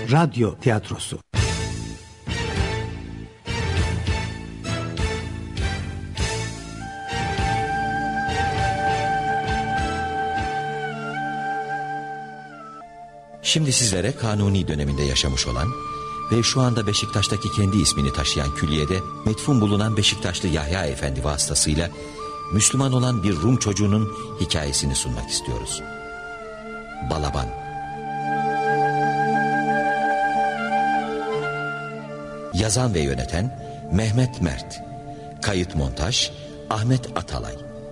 Radyo tiyatrosu. Şimdi sizlere Kanuni döneminde yaşamış olan ve şu anda Beşiktaş'taki kendi ismini taşıyan külliyede metfun bulunan Beşiktaşlı Yahya Efendi vasıtasıyla Müslüman olan bir Rum çocuğunun hikayesini sunmak istiyoruz. Balaban. Yazan ve yöneten Mehmet Mert. Kayıt montaj Ahmet Atalay.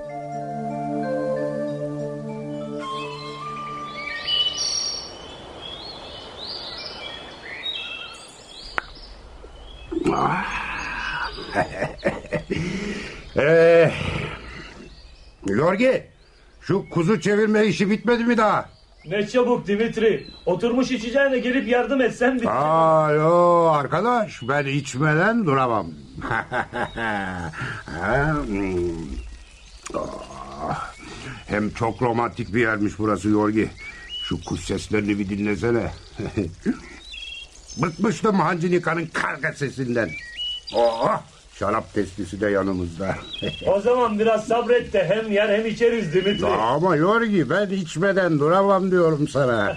Yorgi, şu kuzu çevirme işi bitmedi mi daha? Ne çabuk Dimitri. Oturmuş içeceğine gelip yardım etsen bitti. Yo arkadaş, ben içmeden duramam. Hem çok romantik bir yermiş burası Yorgi. Şu kuş seslerini bir dinlesene. Bıkmıştım Hancinika'nın karga sesinden. Şarap testisi de yanımızda. O zaman biraz sabret de hem yer hem içeriz Dimitri. Ama Yorgi, ben içmeden duramam diyorum sana.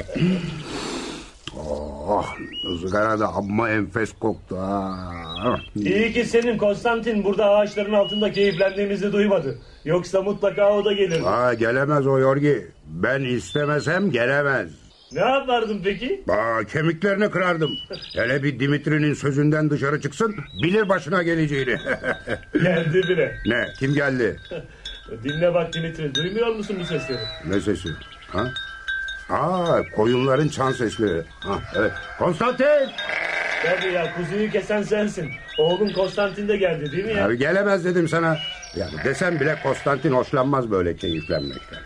Izgara da amma enfes koktu. İyi ki senin Konstantin burada ağaçların altında keyiflendiğimizi duymadı. Yoksa mutlaka o da gelirdi. Gelemez o Yorgi. Ben istemesem gelemez. Ne yapardın peki? Kemiklerini kırardım. Hele bir Dimitri'nin sözünden dışarı çıksın, bilir başına geleceğini. Geldi bile. Ne? Kim geldi? Dinle bak Dimitri, duymuyor musun bu sesleri? Ne sesi? Koyunların çan sesleri. Evet. Konstantin! Tabii ya, kuzuyu kesen sensin. Oğlum Konstantin de geldi değil mi ya? Abi gelemez dedim sana. Yani desem bile Konstantin hoşlanmaz böyle keyiflenmekten.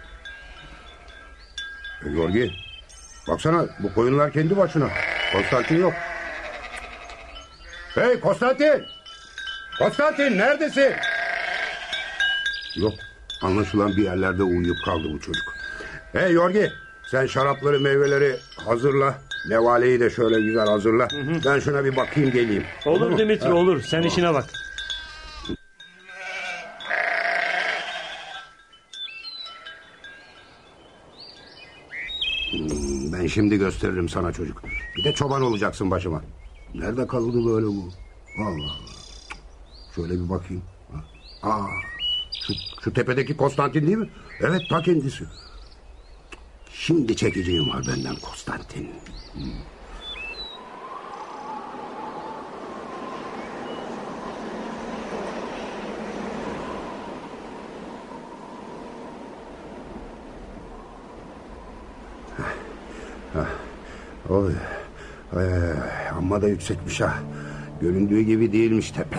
Yorgi, baksana, bu koyunlar kendi başına. Konstantin yok. Hey Konstantin! Konstantin neredesin? Yok, anlaşılan bir yerlerde uyuyup kaldı bu çocuk. Hey Yorgi, sen şarapları, meyveleri hazırla. Nevaleyi de şöyle güzel hazırla. Ben şuna bir bakayım geleyim. Olur Dimitri, olur. Sen işine bak. Ben şimdi gösteririm sana çocuk. Bir de çoban olacaksın başıma. Nerede kaldı böyle bu? Allah Allah. Şöyle bir bakayım. Şu tepedeki Konstantin değil mi? Evet, ta kendisi. Şimdi çekeceğim var benden Konstantin. Oy. Amma da yüksekmiş ha. Göründüğü gibi değilmiş tepe.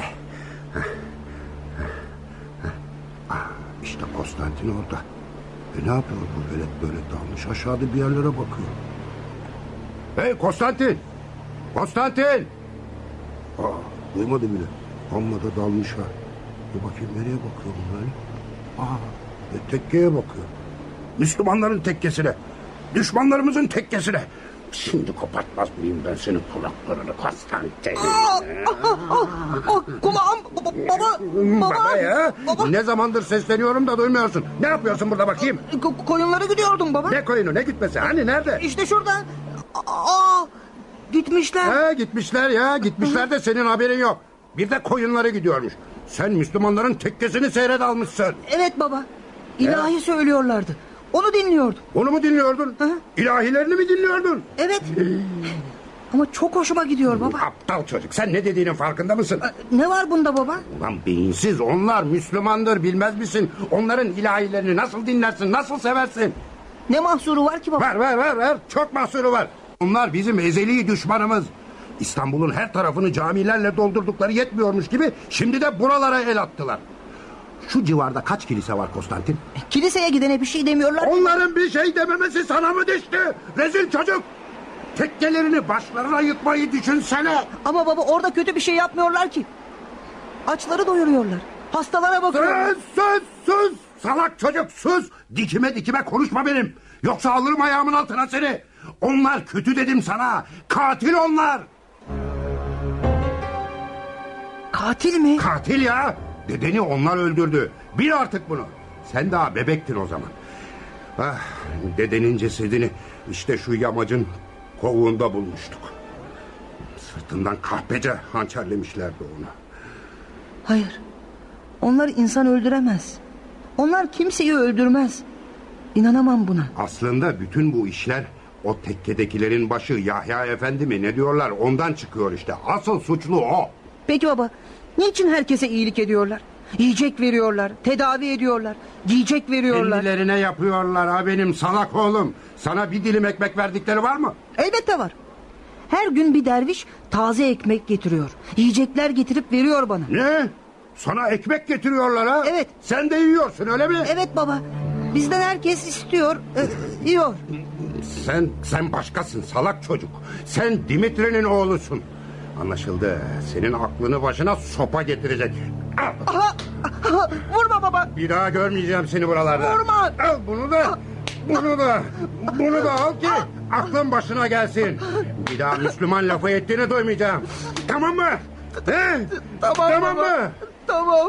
İşte Konstantin orada. Ne yapıyor bu böyle dalmış aşağıda bir yerlere bakıyor. Hey Konstantin! Konstantin! Duymadı bile. Amma da dalmış ha. Bir bakayım nereye bakıyor bu böyle? Tekkeye bakıyor. Müslümanların tekkesine. Düşmanlarımızın tekkesine. Şimdi kopartmaz mıyım ben senin kulaklarını Konstantin? Kulağım baba ya. Baba. Ne zamandır sesleniyorum da duymuyorsun. Ne yapıyorsun burada bakayım? Koyunlara gidiyordum baba. Ne koyunu, ne gitmesi? Hani nerede? İşte şuradan. Gitmişler. Gitmişler de senin haberin yok. Bir de koyunları gidiyormuş. Sen Müslümanların tekkesini seyret almışsın. Evet baba. İlahi söylüyorlardı. Onu dinliyordum. Onu mu dinliyordun? İlahilerini mi dinliyordun? Evet. Ama çok hoşuma gidiyor baba. Aptal çocuk, sen ne dediğinin farkında mısın? Ne var bunda baba? Ulan beyinsiz, onlar Müslümandır, bilmez misin? Onların ilahilerini nasıl dinlersin, nasıl seversin? Ne mahsuru var ki baba? Var, çok mahsuru var. Onlar bizim ezeli düşmanımız. İstanbul'un her tarafını camilerle doldurdukları yetmiyormuş gibi şimdi de buralara el attılar. Şu civarda kaç kilise var Konstantin? Kiliseye gidene bir şey demiyorlar. Onların bir şey dememesi sana mı düştü? Rezil çocuk! Tekkelerini başlarına yıkmayı düşünsene. Ama baba, orada kötü bir şey yapmıyorlar ki. Açları doyuruyorlar. Hastalara bakıyorlar. Sus! Salak çocuk sus! Dikime konuşma benim. Yoksa alırım ayağımın altına seni. Onlar kötü dedim sana. Katil onlar. Katil mi? Katil ya. Dedeni onlar öldürdü. Bil artık bunu. Sen daha bebektin o zaman. Ah, dedenin cesedini işte şu yamacın kovuğunda bulmuştuk. Sırtından kahpece hançerlemişlerdi onu. Hayır. Onlar insan öldüremez. Onlar kimseyi öldürmez. İnanamam buna. Aslında bütün bu işler o tekkedekilerin başı Yahya Efendi mi ne diyorlar ondan çıkıyor işte. Asıl suçlu o. Peki baba, niçin herkese iyilik ediyorlar? Yiyecek veriyorlar, tedavi ediyorlar, giyecek veriyorlar. Kendilerine yapıyorlar ha benim salak oğlum. Sana bir dilim ekmek verdikleri var mı? Elbette var. Her gün bir derviş taze ekmek getiriyor. Yiyecekler getirip veriyor bana. Ne? Sana ekmek getiriyorlar ha? Evet. Sen de yiyorsun öyle mi? Evet baba. Bizden herkes istiyor, yiyor. Sen başkasın salak çocuk. Sen Dimitri'nin oğlusun. Anlaşıldı. Senin aklını başına sopa getirecek. Al. Aha, aha, vurma baba. Bir daha görmeyeceğim seni buralarda. Vurma. Al bunu da. Bunu da al ki aklın başına gelsin. Bir daha Müslüman lafı ettiğini duymayacağım. Tamam mı? He? Tamam baba. mı? Tamam.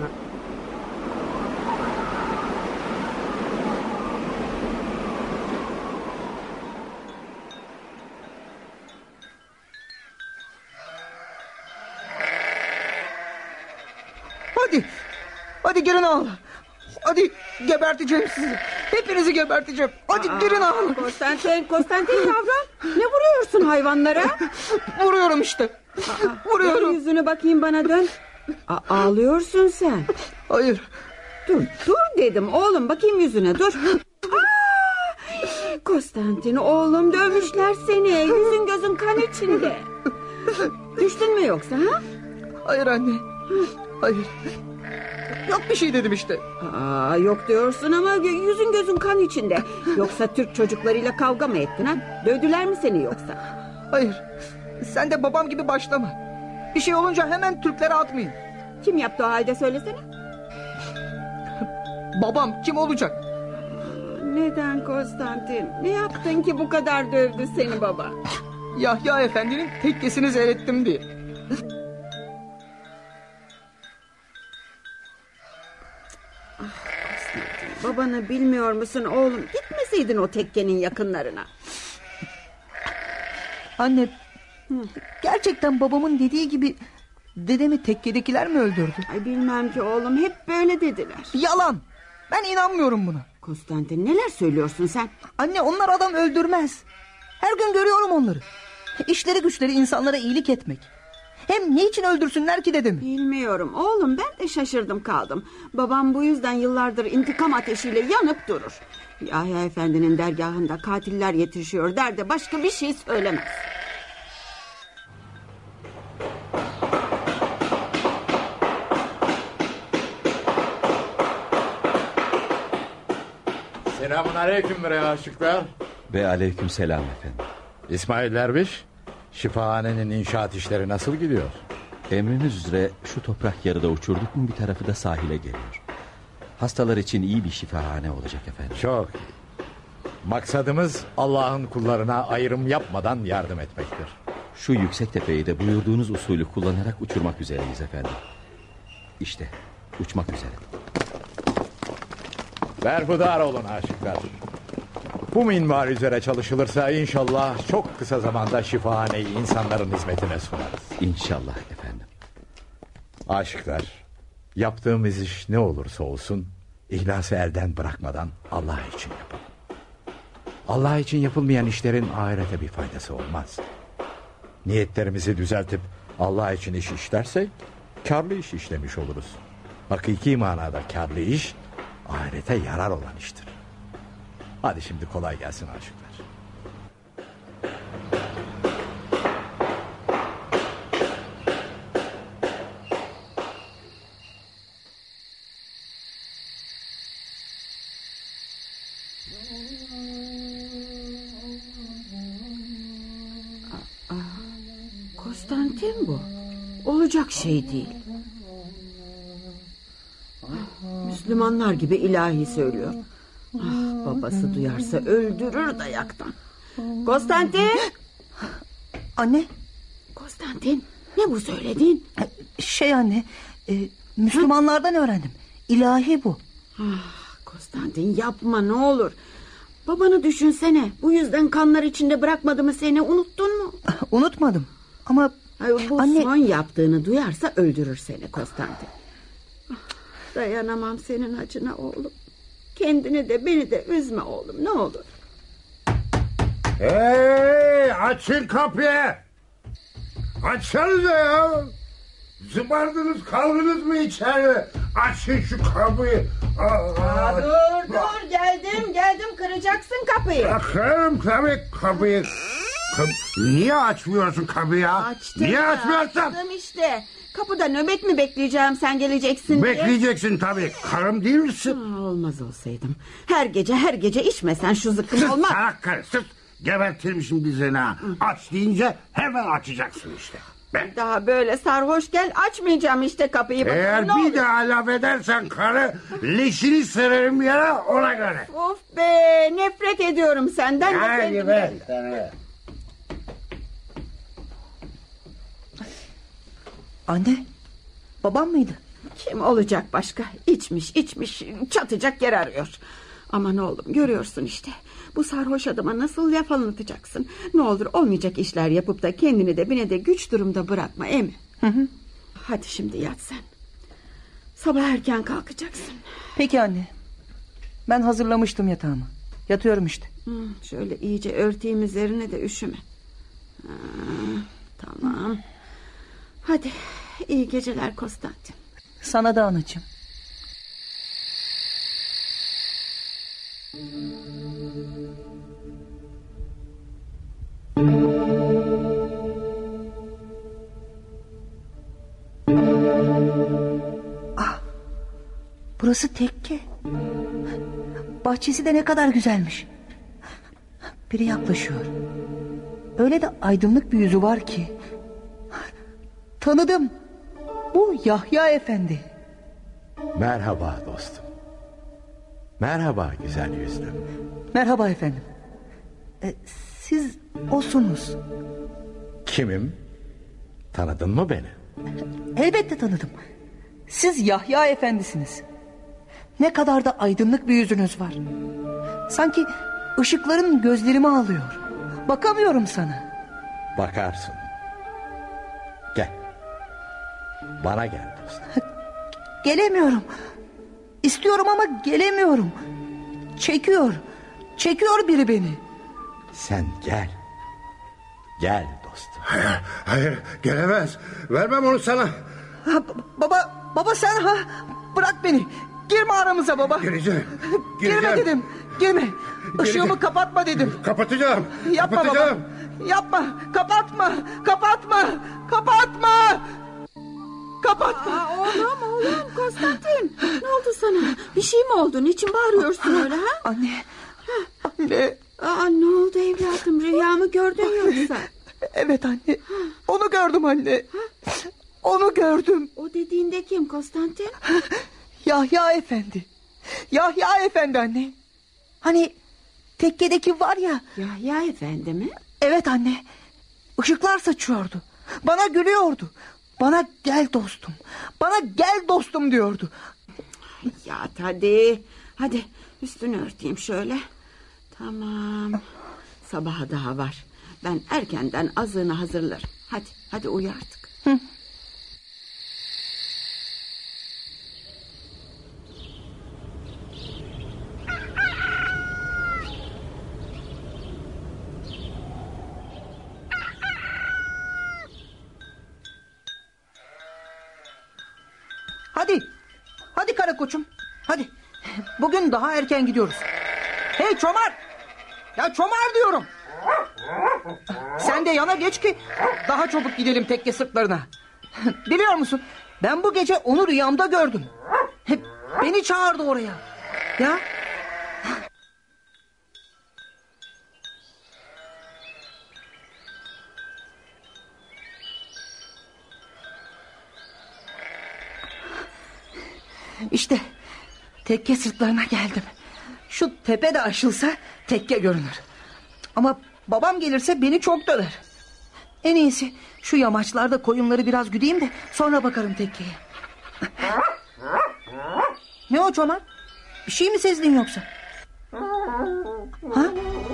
Hadi girin al. Hadi geberteceğim sizi. Hepinizi geberteceğim. Hadi girin al. Konstantin yavrum. Ne vuruyorsun hayvanlara? Vuruyorum işte. Vuruyorum. Dur yüzünü bakayım bana dön. Ağlıyorsun sen. Hayır. Dur dedim oğlum bakayım yüzüne dur. Konstantin oğlum dövmüşler seni. Yüzün gözün kan içinde. Düştün mü yoksa ha? Hayır anne. Hayır. Yok bir şey dedim işte. Yok diyorsun ama yüzün gözün kan içinde. Yoksa Türk çocuklarıyla kavga mı ettin ha? Dövdüler mi seni yoksa? Hayır. Sen de babam gibi başlama. Bir şey olunca hemen Türklere atmayın. Kim yaptı o halde söylesene. Babam kim olacak? Neden Konstantin? Ne yaptın ki bu kadar dövdü seni baba? Yahya Efendi'nin tekkesini seyrettim diye. Babanı bilmiyor musun oğlum? Gitmeseydin o tekkenin yakınlarına. Anne, gerçekten babamın dediği gibi dedemi tekkedekiler mi öldürdü? Ay bilmem ki oğlum, hep böyle dediler. Yalan. Ben inanmıyorum buna. Konstantin neler söylüyorsun sen? Anne, onlar adam öldürmez. Her gün görüyorum onları. İşleri güçleri insanlara iyilik etmek. Hem niçin öldürsünler ki dedemi? Bilmiyorum oğlum, ben de şaşırdım kaldım. Babam bu yüzden yıllardır intikam ateşiyle yanıp durur. Yahya Efendi'nin dergahında katiller yetişiyor der de başka bir şey söylemez. Selamun aleyküm bre aşıklar. Ve aleyküm selam efendim. İsmail Derviş, şifahanenin inşaat işleri nasıl gidiyor? Emriniz üzere şu toprak yarıda uçurduk mu bir tarafı da sahile geliyor. Hastalar için iyi bir şifahane olacak efendim. Çok iyi. Maksadımız Allah'ın kullarına ayrım yapmadan yardım etmektir. Şu yüksek tepeyi de buyurduğunuz usulü kullanarak uçurmak üzereyiz efendim. İşte uçmak üzere. Berhudar olun aşıklar. Bu minval üzere çalışılırsa inşallah çok kısa zamanda şifahaneyi insanların hizmetine sunarız. İnşallah efendim. Aşıklar, yaptığımız iş ne olursa olsun İhlası elden bırakmadan Allah için yapalım. Allah için yapılmayan işlerin ahirete bir faydası olmaz. Niyetlerimizi düzeltip Allah için iş işlersek karlı iş işlemiş oluruz. Hakiki manada karlı iş ahirete yarar olan iştir. Hadi şimdi kolay gelsin aşıklar. Konstantin bu. Olacak şey değil. Müslümanlar gibi ilahi söylüyor. Babası duyarsa öldürür dayaktan. Konstantin. Anne. Konstantin, ne bu söylediğin? Anne, Müslümanlardan öğrendim. İlahi bu. Konstantin, yapma ne olur. Babanı düşünsene. Bu yüzden kanlar içinde bırakmadı mı seni, unuttun mu? Unutmadım ama bu anne... son yaptığını duyarsa öldürür seni Konstantin. Dayanamam senin acına oğlum. Kendini de beni de üzme oğlum, ne olur. Hey, açın kapıyı. Açsanıza ya. Zıbardınız kaldınız mı içeri? Açın şu kapıyı. Dur geldim kıracaksın kapıyı. Kırarım tabii kapıyı. Niye açmıyorsun kapıyı ya? Açtım. Niye açmıyorsun? Açtım işte. Kapıda nöbet mi bekleyeceğim sen geleceksin diye? Bekleyeceksin tabii. Karım değil misin? Olmaz olsaydım. Her gece içmesen şu zıkkım olmaz. Salak karı sus. Gebertirim şimdi seni ha. Aç deyince hemen açacaksın işte. Daha böyle sarhoş gel, açmayacağım işte kapıyı. Eğer bakalım, bir daha laf edersen karı, leşini sererim yere, ona göre. Of be, nefret ediyorum senden de kendimden. Sana. Anne, babam mıydı? Kim olacak başka? İçmiş çatacak yer arıyor. Aman oğlum, görüyorsun işte. Bu sarhoş adama nasıl laf anlatacaksın? Ne olur olmayacak işler yapıp da kendini de bine de güç durumda bırakma, Emi. Hadi şimdi yat sen. Sabah erken kalkacaksın. Peki anne. Ben hazırlamıştım yatağımı. Yatıyorum işte. Şöyle iyice örteyim üzerine de üşüme. Tamam. Hadi iyi geceler Konstantin. Sana da anacığım. Burası tekke. Bahçesi de ne kadar güzelmiş. Biri yaklaşıyor. Öyle de aydınlık bir yüzü var ki. Tanıdım. Bu Yahya Efendi. Merhaba dostum. Merhaba güzel yüzlüm. Merhaba efendim. Siz osunuz. Kimim? Tanıdın mı beni? Elbette tanıdım. Siz Yahya Efendisiniz. Ne kadar da aydınlık bir yüzünüz var. Sanki ışıkların gözlerimi alıyor. Bakamıyorum sana. Bakarsın. Gel. Bana gel dostum. Gelemiyorum. İstiyorum ama gelemiyorum. Çekiyor biri beni. Sen gel. Gel dostum. Hayır, gelemez. Vermem onu sana. Baba sen ha? Bırak beni. Girme aramıza baba. Gireceğim. Girme dedim. Girme. Işığımı kapatma dedim. Kapatacağım. Yapma kapatacağım. baba. Yapma. Kapatma. Oğlum Konstantin, ne oldu sana? Bir şey mi oldu? Niçin bağırıyorsun öyle ha? Anne. Ne oldu evladım? Rüya mı gördün yoksa? Evet anne. Onu gördüm anne. Onu gördüm. O dediğinde kim Konstantin? Yahya Efendi. Yahya Efendi anne. Hani tekkedeki var ya. Yahya Efendi mi? Evet anne. Işıklar saçıyordu. Bana gülüyordu. Bana gel dostum. Bana gel dostum diyordu. Yat hadi. Hadi üstünü örteyim şöyle. Tamam. Sabaha daha var. Ben erkenden azığını hazırlarım. Hadi uyu artık. Hadi kara koçum. Hadi. Bugün daha erken gidiyoruz. Hey çomar. Ya çomar diyorum. Sen de yana geç ki daha çabuk gidelim tekke sırtlarına. Biliyor musun? Ben bu gece onu rüyamda gördüm. Hep beni çağırdı oraya. Ya. İşte tekke sırtlarına geldim. Şu tepe de aşılsa tekke görünür. Ama Babam gelirse beni çok döver. En iyisi şu yamaçlarda koyunları biraz güdeyim de sonra bakarım tekkeye. Ne o Çomar? Bir şey mi sezdin yoksa? Ha?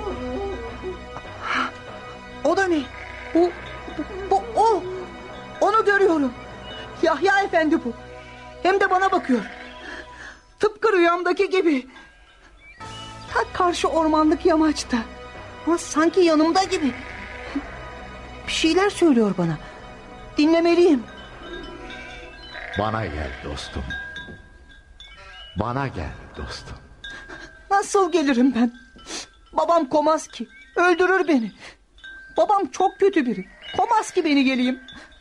O da ne? Bu o. Onu görüyorum. Yahya Efendi bu. Hem de bana bakıyor. Tıpkı rüyamdaki gibi. Ta karşı ormanlık yamaçta. Ama sanki yanımda gibi. Bir şeyler söylüyor bana. Dinlemeliyim. Bana gel dostum. Bana gel dostum. Nasıl gelirim ben? Babam komaz ki. Öldürür beni. Babam çok kötü biri. Komaz ki beni geleyim.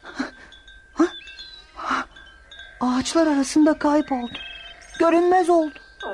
Ağaçlar arasında kayboldu. Görünmez oldu.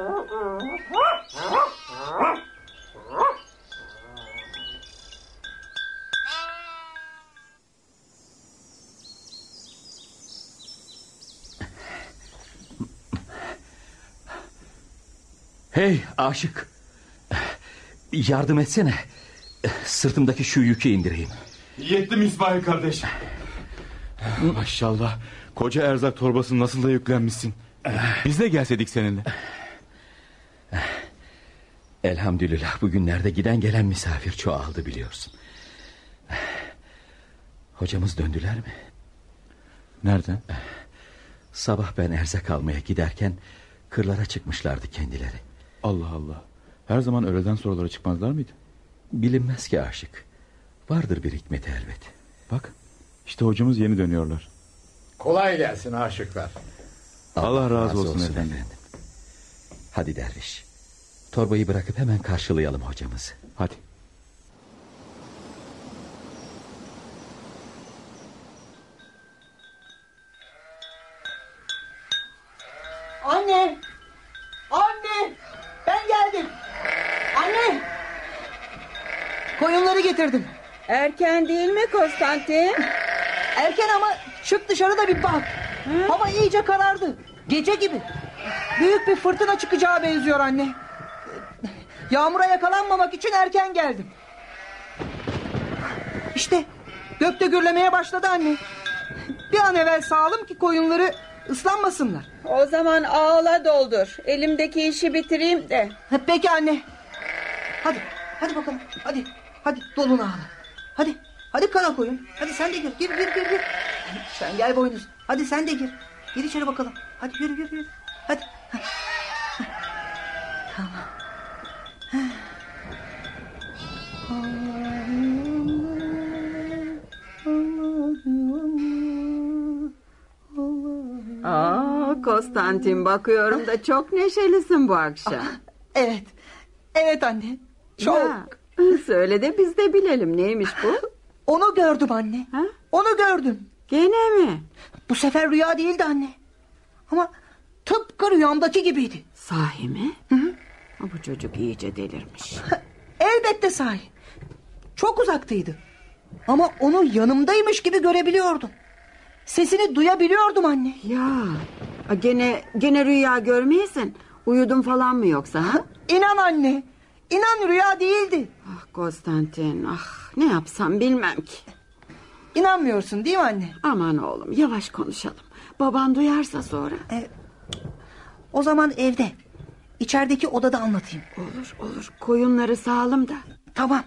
Hey aşık, yardım etsene. Sırtımdaki şu yükü indireyim. Yettim İsmail kardeş. Maşallah, koca erzak torbasını nasıl da yüklenmişsin. Biz de gelseydik seninle. Elhamdülillah bugünlerde giden gelen misafir çoğaldı biliyorsun. Hocamız döndüler mi? Nereden? Sabah ben erzak almaya giderken kırlara çıkmışlardı kendileri. Allah Allah. Her zaman öğleden sonralara çıkmazlar mıydı? Bilinmez ki aşık. Vardır bir hikmeti elbet. Bak, işte hocamız yeni dönüyorlar. Kolay gelsin aşıklar. Allah razı olsun efendim. Hadi derviş, torbayı bırakıp hemen karşılayalım hocamızı. Hadi. Anne! Anne! Ben geldim. Anne! Koyunları getirdim. Erken değil mi Konstantin? Erken ama çık dışarıda bir bak. Hava iyice karardı. Gece gibi. Büyük bir fırtına çıkacağı benziyor anne. Yağmura yakalanmamak için erken geldim. İşte gökte gürlemeye başladı anne. Bir an evvel sağalım ki koyunları ıslanmasınlar. O zaman ağla doldur. Elimdeki işi bitireyim de. Peki anne. Hadi bakalım. Hadi dolun ağla. Hadi kara koyun. Hadi sen de gir. Gir. Sen gel boynuz. Hadi sen de gir. Gir içeri bakalım. Hadi yürü. Hadi. Tamam. Konstantin, bakıyorum da çok neşelisin bu akşam. Evet anne. Çok. Ya, söyle de biz de bilelim, neymiş bu? Onu gördüm anne. Ha? Onu gördüm. Gene mi? Bu sefer rüya değildi anne. Ama tıpkı rüyamdaki gibiydi. Sahi mi? Hı. Bu çocuk iyice delirmiş. Elbette sahi. Çok uzaktaydı. Ama onu yanımdaymış gibi görebiliyordum. Sesini duyabiliyordum anne. Ya gene rüya görmeyesin. Uyudun falan mı yoksa? Ha? İnan anne. İnan rüya değildi. Ah Konstantin, ne yapsam bilmem ki. İnanmıyorsun değil mi anne? Aman oğlum, yavaş konuşalım. Baban duyarsa sonra. O zaman evde. İçerideki odada anlatayım. Olur. Koyunları sağalım da. Tamam.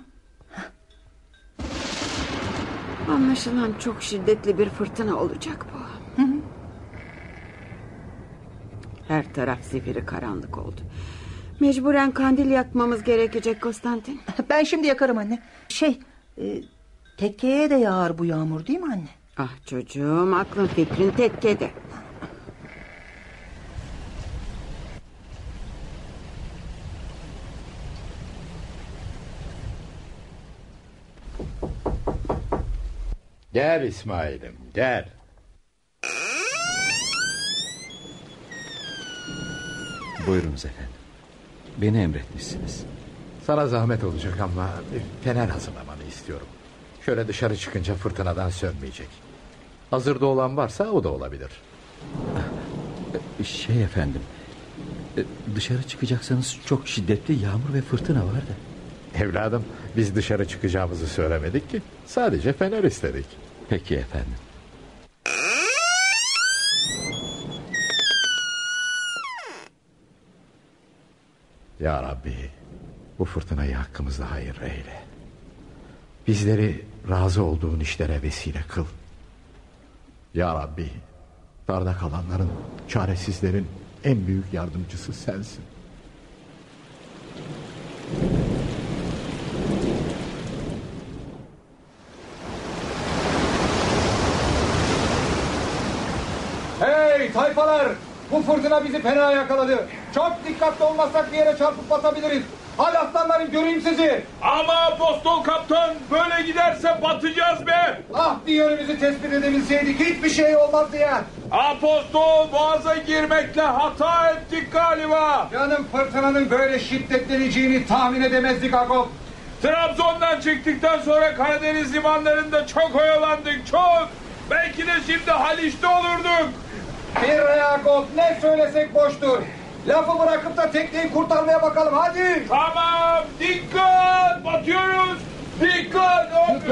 Anlaşılan çok şiddetli bir fırtına olacak bu. Hı. Her taraf zifiri karanlık oldu. Mecburen kandil yakmamız gerekecek Konstantin. Ben şimdi yakarım anne. Tekkeye de yağar bu yağmur değil mi anne? Ah çocuğum, aklın fikrin tekkede. Gel İsmail'im gel. Buyurunuz efendim. Beni emretmişsiniz. Sana zahmet olacak ama fener hazırlamanı istiyorum. Şöyle dışarı çıkınca fırtınadan sönmeyecek. Hazırda olan varsa o da olabilir. Efendim, dışarı çıkacaksanız çok şiddetli yağmur ve fırtına var da. Evladım, biz dışarı çıkacağımızı söylemedik ki. Sadece fener istedik. Peki efendim. Ya Rabbi, bu fırtınayı hakkımızda hayır eyle. Bizleri razı olduğun işlere vesile kıl. Ya Rabbi, darda kalanların, çaresizlerin en büyük yardımcısı sensin. Hey tayfalar! Bu fırtına bizi fena yakaladı. Çok dikkatli olmazsak bir yere çarpıp batabiliriz. Hadi aslanlarım, göreyim sizi. Ama apostol kaptan, böyle giderse batacağız be. Ah, bir yönümüzü tespit edebilseydik hiçbir şey olmazdı ya. Apostol, boğaza girmekle hata ettik galiba. Canım, fırtınanın böyle şiddetleneceğini tahmin edemezdik Agop. Trabzon'dan çıktıktan sonra Karadeniz limanlarında çok oyalandık, çok. Belki de şimdi Haliç'te olurduk. Bir Agop, ne söylesek boştur. Lafı bırakıp da tekneyi kurtarmaya bakalım, hadi. Tamam, dikkat, batıyoruz. Dikkat.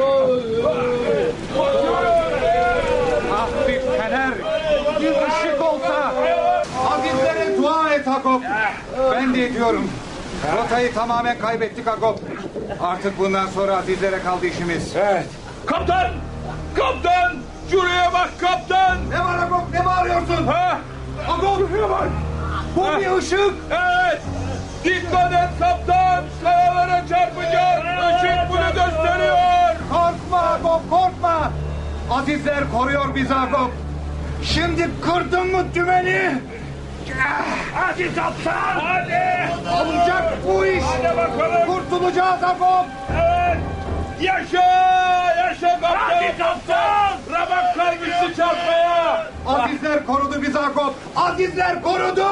Batıyoruz. Ah, bir fener, bir ışık olsa. Azizlere dua et Agop. Ben de ediyorum. Rotayı tamamen kaybettik Agop. Artık bundan sonra azizlere kaldı işimiz. Evet. Kaptan! Kaptan! Şuraya bak kaptan! Ne var Agop, ne bağırıyorsun? Ha? Agop, Şuraya bak! bu bir ışık. Evet! Dikkat et kaptan! Kayalara çarpacağız! Işık bunu gösteriyor! Korkma Agop, korkma. Azizler koruyor bizi Agop. Şimdi kırdın mı dümeni? Hadi kaptan! Hadi! Olacak bu iş. Hadi bakalım! Kurtulacağız Agop. Evet! Yaşa! Yaşa kaptan! Hadi kaptan! Ramak kalmıştı çarpmaya! Azizler korudu bizi Agop. Azizler korudu.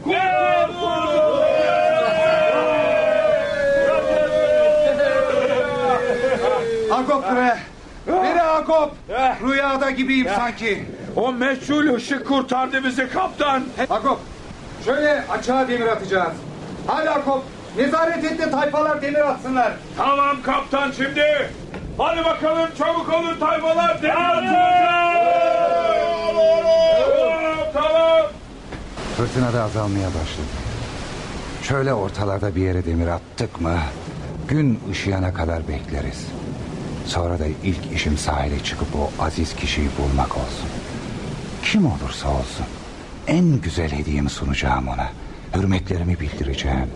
Agop bre. Biri Agop. Rüyada gibiyim sanki. O meçhul ışık kurtardı bizi kaptan! Agop, şöyle açığa demir atacağız. Hadi Agop, nezaret et de tayfalar demir atsınlar. Tamam kaptan şimdi! Hadi bakalım çabuk olun tayfalar! Tamam! Fırtına da azalmaya başladı. Şöyle ortalarda bir yere demir attık mı gün ışıyana kadar bekleriz. Sonra da ilk işim sahile çıkıp o aziz kişiyi bulmak olsun. Kim olursa olsun en güzel hediyemi sunacağım ona. Hürmetlerimi bildireceğim.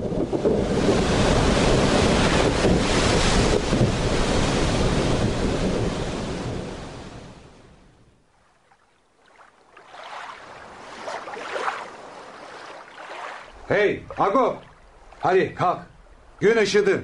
Hey Agop, hadi kalk. Gün ışıdı.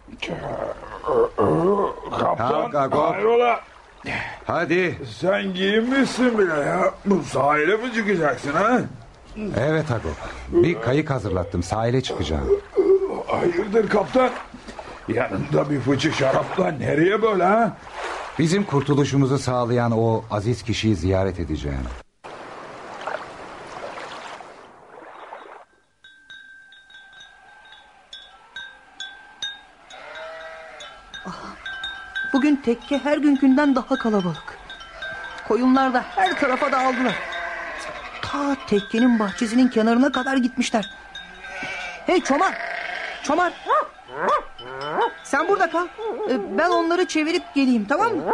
Kalk Agop. Hayrola? Hadi. Sen giyinmişsin bile ya. Bu sahile mi çıkacaksın ha? Evet Agop, bir kayık hazırlattım, sahile çıkacağım. Hayırdır kaptan? Yanında bir fıçı şarapla nereye böyle ha? Bizim kurtuluşumuzu sağlayan o aziz kişiyi ziyaret edeceğim. Bugün tekke her günkünden daha kalabalık. Koyunlar da her tarafa dağıldılar. Ta tekkenin bahçesinin kenarına kadar gitmişler. Hey Çomar! Çomar! Sen burada kal. Ben onları çevirip geleyim, tamam mı?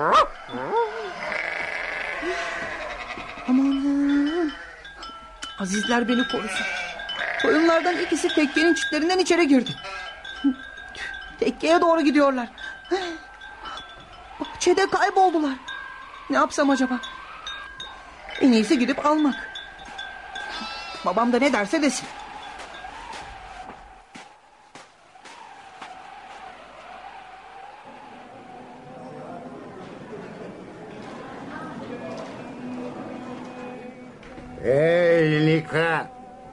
Aman! Azizler beni korusun. Koyunlardan ikisi tekkenin çitlerinden içeri girdi. Tekkeye doğru gidiyorlar. Bahçede kayboldular. Ne yapsam acaba? En iyisi gidip almak. Babam da ne derse desin. Hey Lika.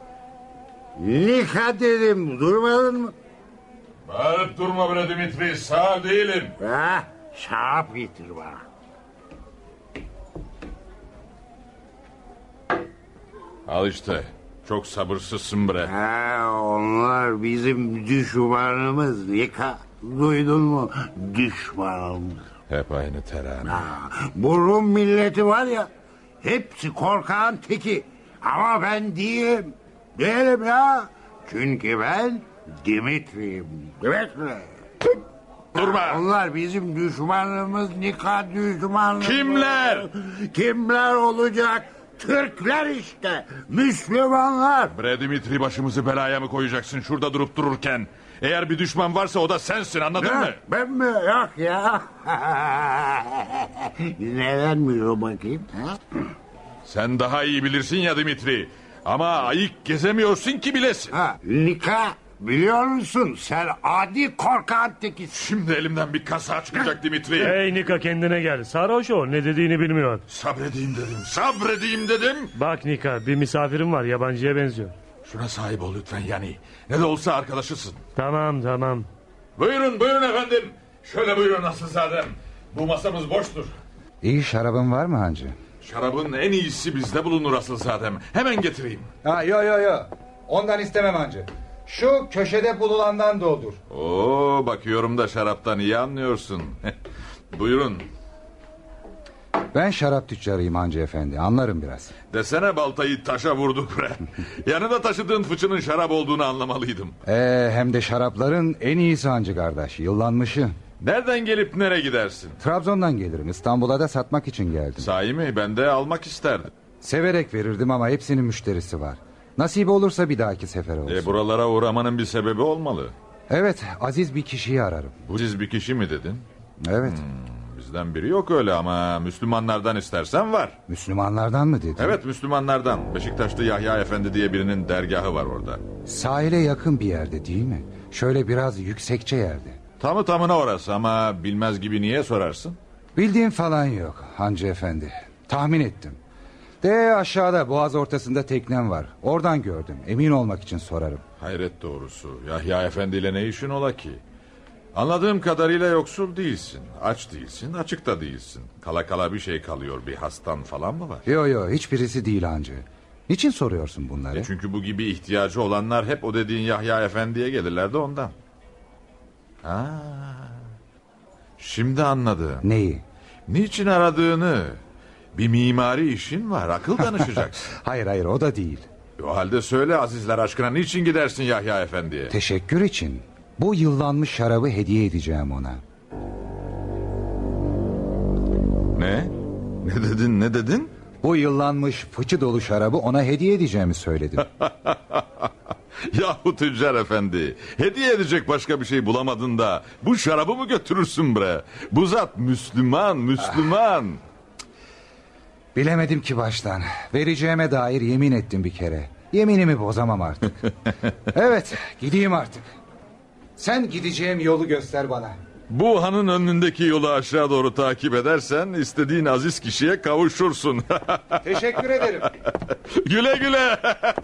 Lika dedim, durmadın mı? Bağırıp durma bre Dimitri, sağ değilim. Ha, şarap getir bana. Al işte, Çok sabırsızsın bre. Onlar bizim düşmanımız Nika. Duydun mu? Düşmanımız. Hep aynı terane. Bu Rum milleti var ya, hepsi korkağın teki. Ama ben değilim. Değilim ya. Çünkü ben Dimitri'yim. Dimitri. Durma. Onlar bizim düşmanımız, Nika düşmanımız. Kimler? Kimler olacak? Türkler işte. Müslümanlar. Bre Dimitri, başımızı belaya mı koyacaksın şurada durup dururken? Eğer bir düşman varsa o da sensin, anladın mı? Ben mi? Yok ya. Nedenmiş o bakayım? Sen daha iyi bilirsin ya Dimitri. Ama ayık gezemiyorsun ki bilesin. Nika, biliyor musun? Sen adi korkağın tekisin. Şimdi elimden bir kaza çıkacak Dimitri. Hey Nika, kendine gel. Sarhoş o, ne dediğini bilmiyor. Sabredeyim dedim. Sabredeyim dedim. Bak Nika, bir misafirim var, yabancıya benziyor. Şuna sahip ol lütfen yani. Ne de olsa arkadaşısın. Tamam. Buyurun efendim. Şöyle buyurun Aslızadem. Bu masamız boştur. İyi şarabın var mı hancı? Şarabın en iyisi bizde bulunur Aslızadem. Hemen getireyim. Yo. Ondan istemem hancı. Şu köşede bululandan doldur. Oo, bakıyorum da şaraptan iyi anlıyorsun. Buyurun. Ben şarap tüccarıyım hancı efendi, anlarım biraz. Desene baltayı taşa vurduk bre. Yanında taşıdığın fıçının şarap olduğunu anlamalıydım. Hem de şarapların en iyisi hancı kardeş, yıllanmışı. Nereden gelip nereye gidersin? Trabzon'dan gelirim, İstanbul'a da satmak için geldim. Sahi mi? Ben de almak isterdim. Severek verirdim ama hepsinin müşterisi var. Nasip olursa bir dahaki sefer olsun. Buralara uğramanın bir sebebi olmalı. Evet, aziz bir kişiyi ararım. Aziz bir kişi mi dedin? Evet. Bizden biri yok öyle ama Müslümanlardan istersen var. Müslümanlardan mı dedin? Evet, Müslümanlardan. Beşiktaş'ta Yahya Efendi diye birinin dergahı var orada. Sahile yakın bir yerde değil mi? Şöyle biraz yüksekçe yerde. Tamı tamına orası ama bilmez gibi niye sorarsın? Bildiğim falan yok hancı efendi. Tahmin ettim. De aşağıda boğaz ortasında teknem var. Oradan gördüm. Emin olmak için sorarım. Hayret doğrusu. Yahya Efendi ile ne işin ola ki? Anladığım kadarıyla yoksul değilsin. Aç değilsin, açık da değilsin. Kala kala bir şey kalıyor. Bir hastan falan mı var? Yo, hiçbirisi değil hancı. Niçin soruyorsun bunları? Çünkü bu gibi ihtiyacı olanlar hep o dediğin Yahya Efendi'ye gelirler de ondan. Şimdi anladım. Neyi? Niçin aradığını. Bir mimari işin var, akıl danışacaksın. Hayır, o da değil. O halde söyle azizler aşkına, niçin gidersin Yahya Efendi'ye? Teşekkür için. Bu yıllanmış şarabı hediye edeceğim ona. Ne? Ne dedin? Bu yıllanmış fıçı dolu şarabı ona hediye edeceğimi söyledim. Yahu tüccar efendi, hediye edecek başka bir şey bulamadın da bu şarabı mı götürürsün bre? Bu zat Müslüman. Bilemedim ki baştan. Vereceğime dair yemin ettim bir kere. Yeminimi bozamam artık. Evet, gideyim artık. Sen gideceğim yolu göster bana. Bu hanın önündeki yolu aşağı doğru takip edersen istediğin aziz kişiye kavuşursun. Teşekkür ederim. Güle güle.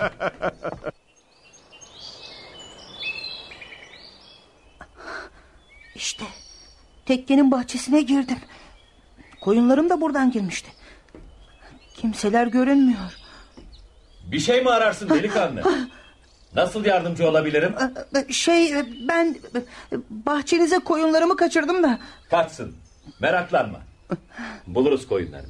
İşte tekkenin bahçesine girdim. Koyunlarım da buradan girmişti. Kimseler görünmüyor. Bir şey mi ararsın delikanlı? Nasıl yardımcı olabilirim? Ben bahçenize koyunlarımı kaçırdım da. Kaçsın, meraklanma. Buluruz koyunlarını.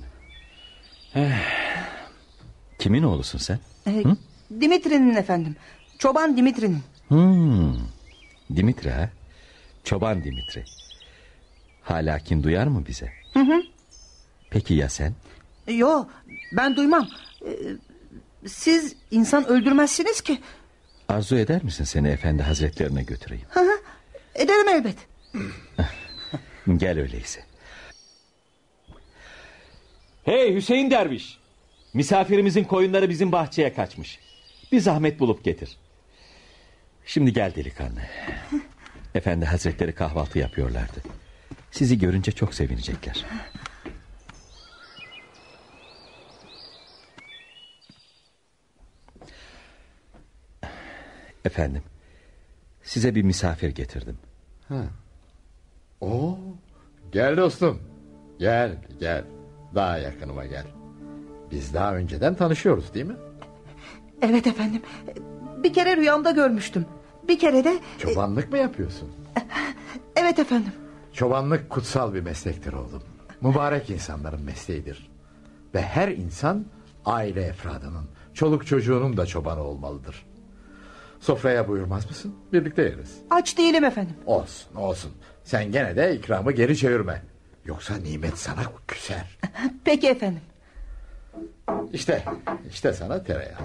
Kimin oğlusun sen? Dimitri'nin efendim. Çoban Dimitri'nin. Dimitri ha? Çoban Dimitri. Hala kin duyar mı bize? Hı. Peki ya sen? Yo, ben duymam. Siz insan öldürmezsiniz ki. Arzu eder misin seni efendi hazretlerine götüreyim? Ederim elbet. Gel öyleyse. Hey Hüseyin derviş, misafirimizin koyunları bizim bahçeye kaçmış. Bir zahmet bulup getir. Şimdi gel delikanlı. Efendi hazretleri kahvaltı yapıyorlardı. Sizi görünce çok sevinecekler. Efendim, size bir misafir getirdim. Gel dostum. Gel. Daha yakınıma gel. Biz daha önceden tanışıyoruz değil mi? Evet efendim. Bir kere rüyamda görmüştüm. Bir kere de... Çobanlık mı yapıyorsun? Evet efendim. Çobanlık kutsal bir meslektir oğlum. Mübarek insanların mesleğidir. Ve her insan aile efradının, çoluk çocuğunun da çobanı olmalıdır. Sofraya buyurmaz mısın? Birlikte yeriz. Aç değilim efendim. Olsun. Sen gene de ikramı geri çevirme. Yoksa nimet sana küser. Peki efendim. İşte sana tereyağı.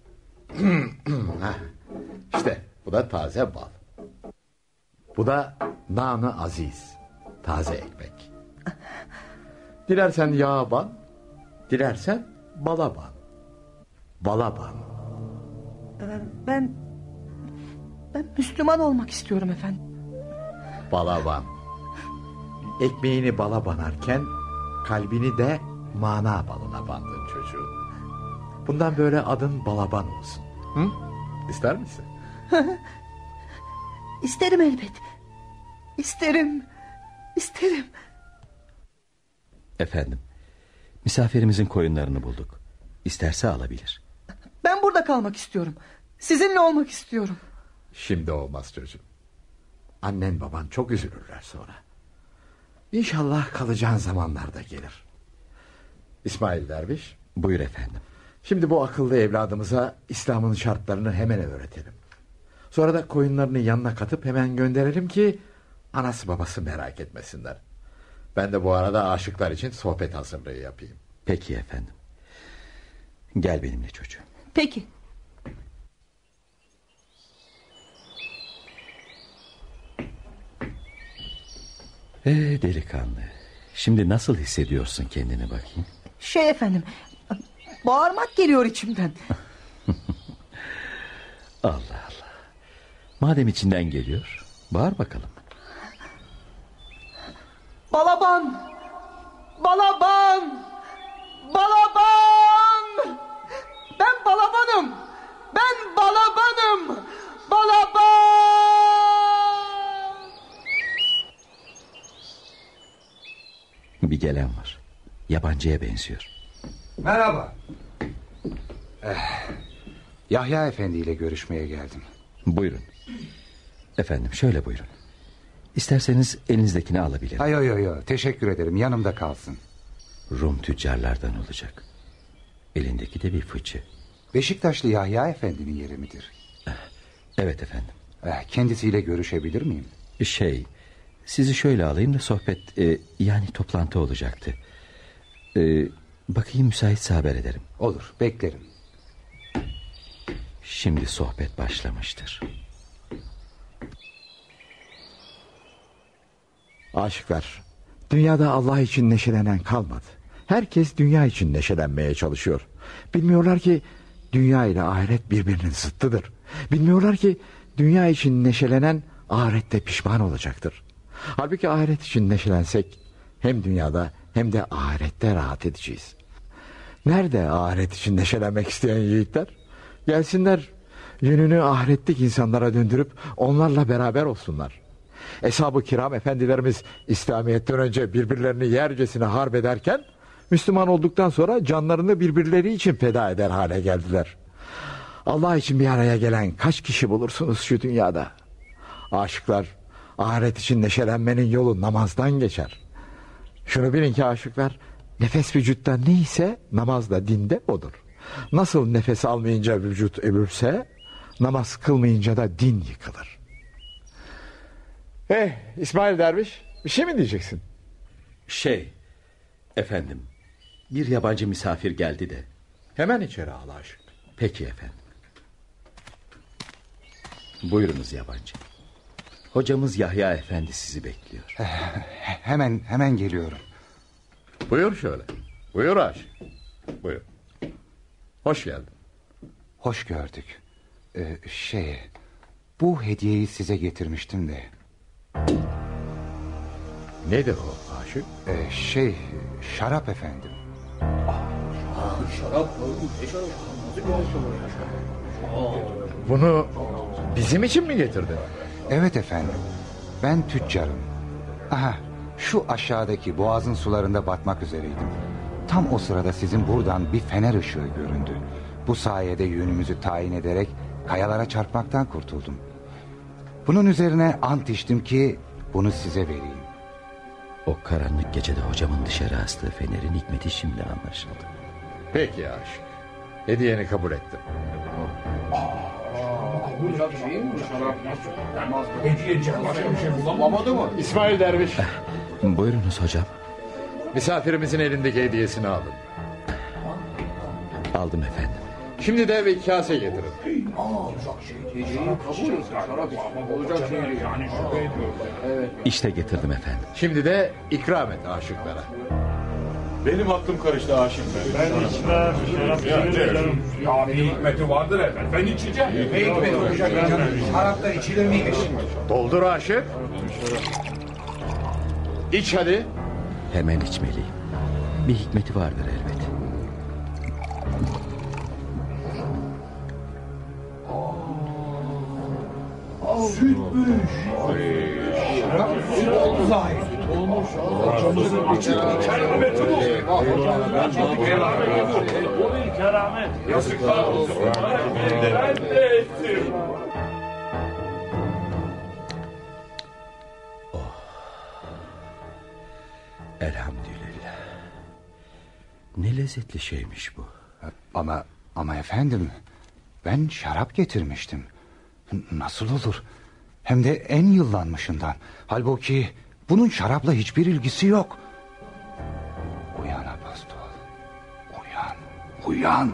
İşte bu da taze bal. Bu da nan-ı aziz, taze ekmek. Dilersen yağa ban, dilersen bala ban. Bala ban. Ben Müslüman olmak istiyorum efendim. Bala ban. Ekmeğini bala banarken kalbini de mana balına bandın çocuğum. Bundan böyle adın Balaban olsun. Hı? İster misin? İsterim elbet. İsterim. Efendim, misafirimizin koyunlarını bulduk. İsterse alabilir. Ben burada kalmak istiyorum. Sizinle olmak istiyorum. Şimdi olmaz çocuğum. Annen baban çok üzülürler sonra. İnşallah kalacağın zamanlarda gelir. İsmail Derviş. Buyur efendim. Şimdi bu akıllı evladımıza İslam'ın şartlarını hemen öğretelim. Sonra da koyunlarını yanına katıp hemen gönderelim ki anası babası merak etmesinler. Ben de bu arada aşıklar için sohbet hazırlığı yapayım. Peki efendim. Gel benimle çocuğum. Peki. Delikanlı. Şimdi nasıl hissediyorsun kendini bakayım? Efendim, bağırmak geliyor içimden. Allah Allah. Madem içinden geliyor, bağır bakalım. Balaban! Ben balabanım! Balaban! Bir gelen var. Yabancıya benziyor. Merhaba. Yahya Efendi ile görüşmeye geldim. Buyurun. Efendim şöyle buyurun. İsterseniz elinizdekini alabilirim. Hayır, teşekkür ederim, yanımda kalsın. Rum tüccarlardan olacak. Elindeki de bir fıçı. Beşiktaşlı Yahya Efendi'nin yeri midir? Evet efendim. Kendisiyle görüşebilir miyim? Sizi şöyle alayım da sohbet yani toplantı olacaktı. Bakayım müsaitse haber ederim. Olur, beklerim. Şimdi sohbet başlamıştır. Aşıklar, dünyada Allah için neşelenen kalmadı. Herkes dünya için neşelenmeye çalışıyor. Bilmiyorlar ki dünya ile ahiret birbirinin zıttıdır. Bilmiyorlar ki dünya için neşelenen ahirette pişman olacaktır. Halbuki ahiret için neşelensek hem dünyada hem de ahirette rahat edeceğiz. Nerede ahiret için neşelenmek isteyen yiğitler? Gelsinler, yönünü ahiretlik insanlara döndürüp onlarla beraber olsunlar. Eshab-ı kiram efendilerimiz İslamiyet'ten önce birbirlerini yercesine harp ederken, Müslüman olduktan sonra canlarını birbirleri için feda eder hale geldiler. Allah için bir araya gelen kaç kişi bulursunuz şu dünyada? Aşıklar, ahiret için neşelenmenin yolu namazdan geçer. Şunu bilin ki aşıklar, nefes vücutta neyse namaz da dinde odur. Nasıl nefes almayınca vücut ölürse, namaz kılmayınca da din yıkılır. İsmail Derviş, bir şey mi diyeceksin? Efendim, bir yabancı misafir geldi de. Hemen içeri al aşık. Peki efendim. Buyurunuz yabancı. Hocamız Yahya Efendi sizi bekliyor. Hemen geliyorum. Buyur şöyle. Buyur aşık. Buyur. Hoş geldin. Hoş gördük. Bu hediyeyi size getirmiştim de. Nedir o aşık? Şarap efendim. Şarap? Bunu bizim için mi getirdin? Evet efendim. Ben tüccarım. Şu aşağıdaki boğazın sularında batmak üzereydim. Tam o sırada sizin buradan bir fener ışığı göründü. Bu sayede yönümüzü tayin ederek kayalara çarpmaktan kurtuldum. Bunun üzerine ant içtim ki bunu size vereyim. O karanlık gecede hocamın dışarı astığı fenerin hikmeti şimdi anlaşıldı. Peki aşık. Hediyeni kabul ettim. İsmail Derviş. Buyurunuz hocam. Misafirimizin elindeki hediyesini alın. Aldım efendim. Şimdi de bir kase getirin. İşte getirdim efendim. Şimdi de ikram et aşıklara. Benim aklım karıştı aşık. Ben içmem. Ya bir hikmeti vardır efendim. Ben içeceğim. Ne hikmeti olacak canım? Şaraplar içilir miymiş? Doldur aşık. İç hadi. Hemen içmeliyim. Bir hikmeti vardır elbet. Sütmüş. Süt oldu zahir. Olmuş. Hocamızın içi kerameti bu. Bu bir keramet. Yazıklar olsun. Ben de ettim. Elhamdülillah. Ne lezzetli şeymiş bu. Ama efendim, ben şarap getirmiştim. Nasıl olur? Hem de en yıllanmışından. Halbuki bunun şarapla hiçbir ilgisi yok. Uyan apostol. Uyan. Uyan.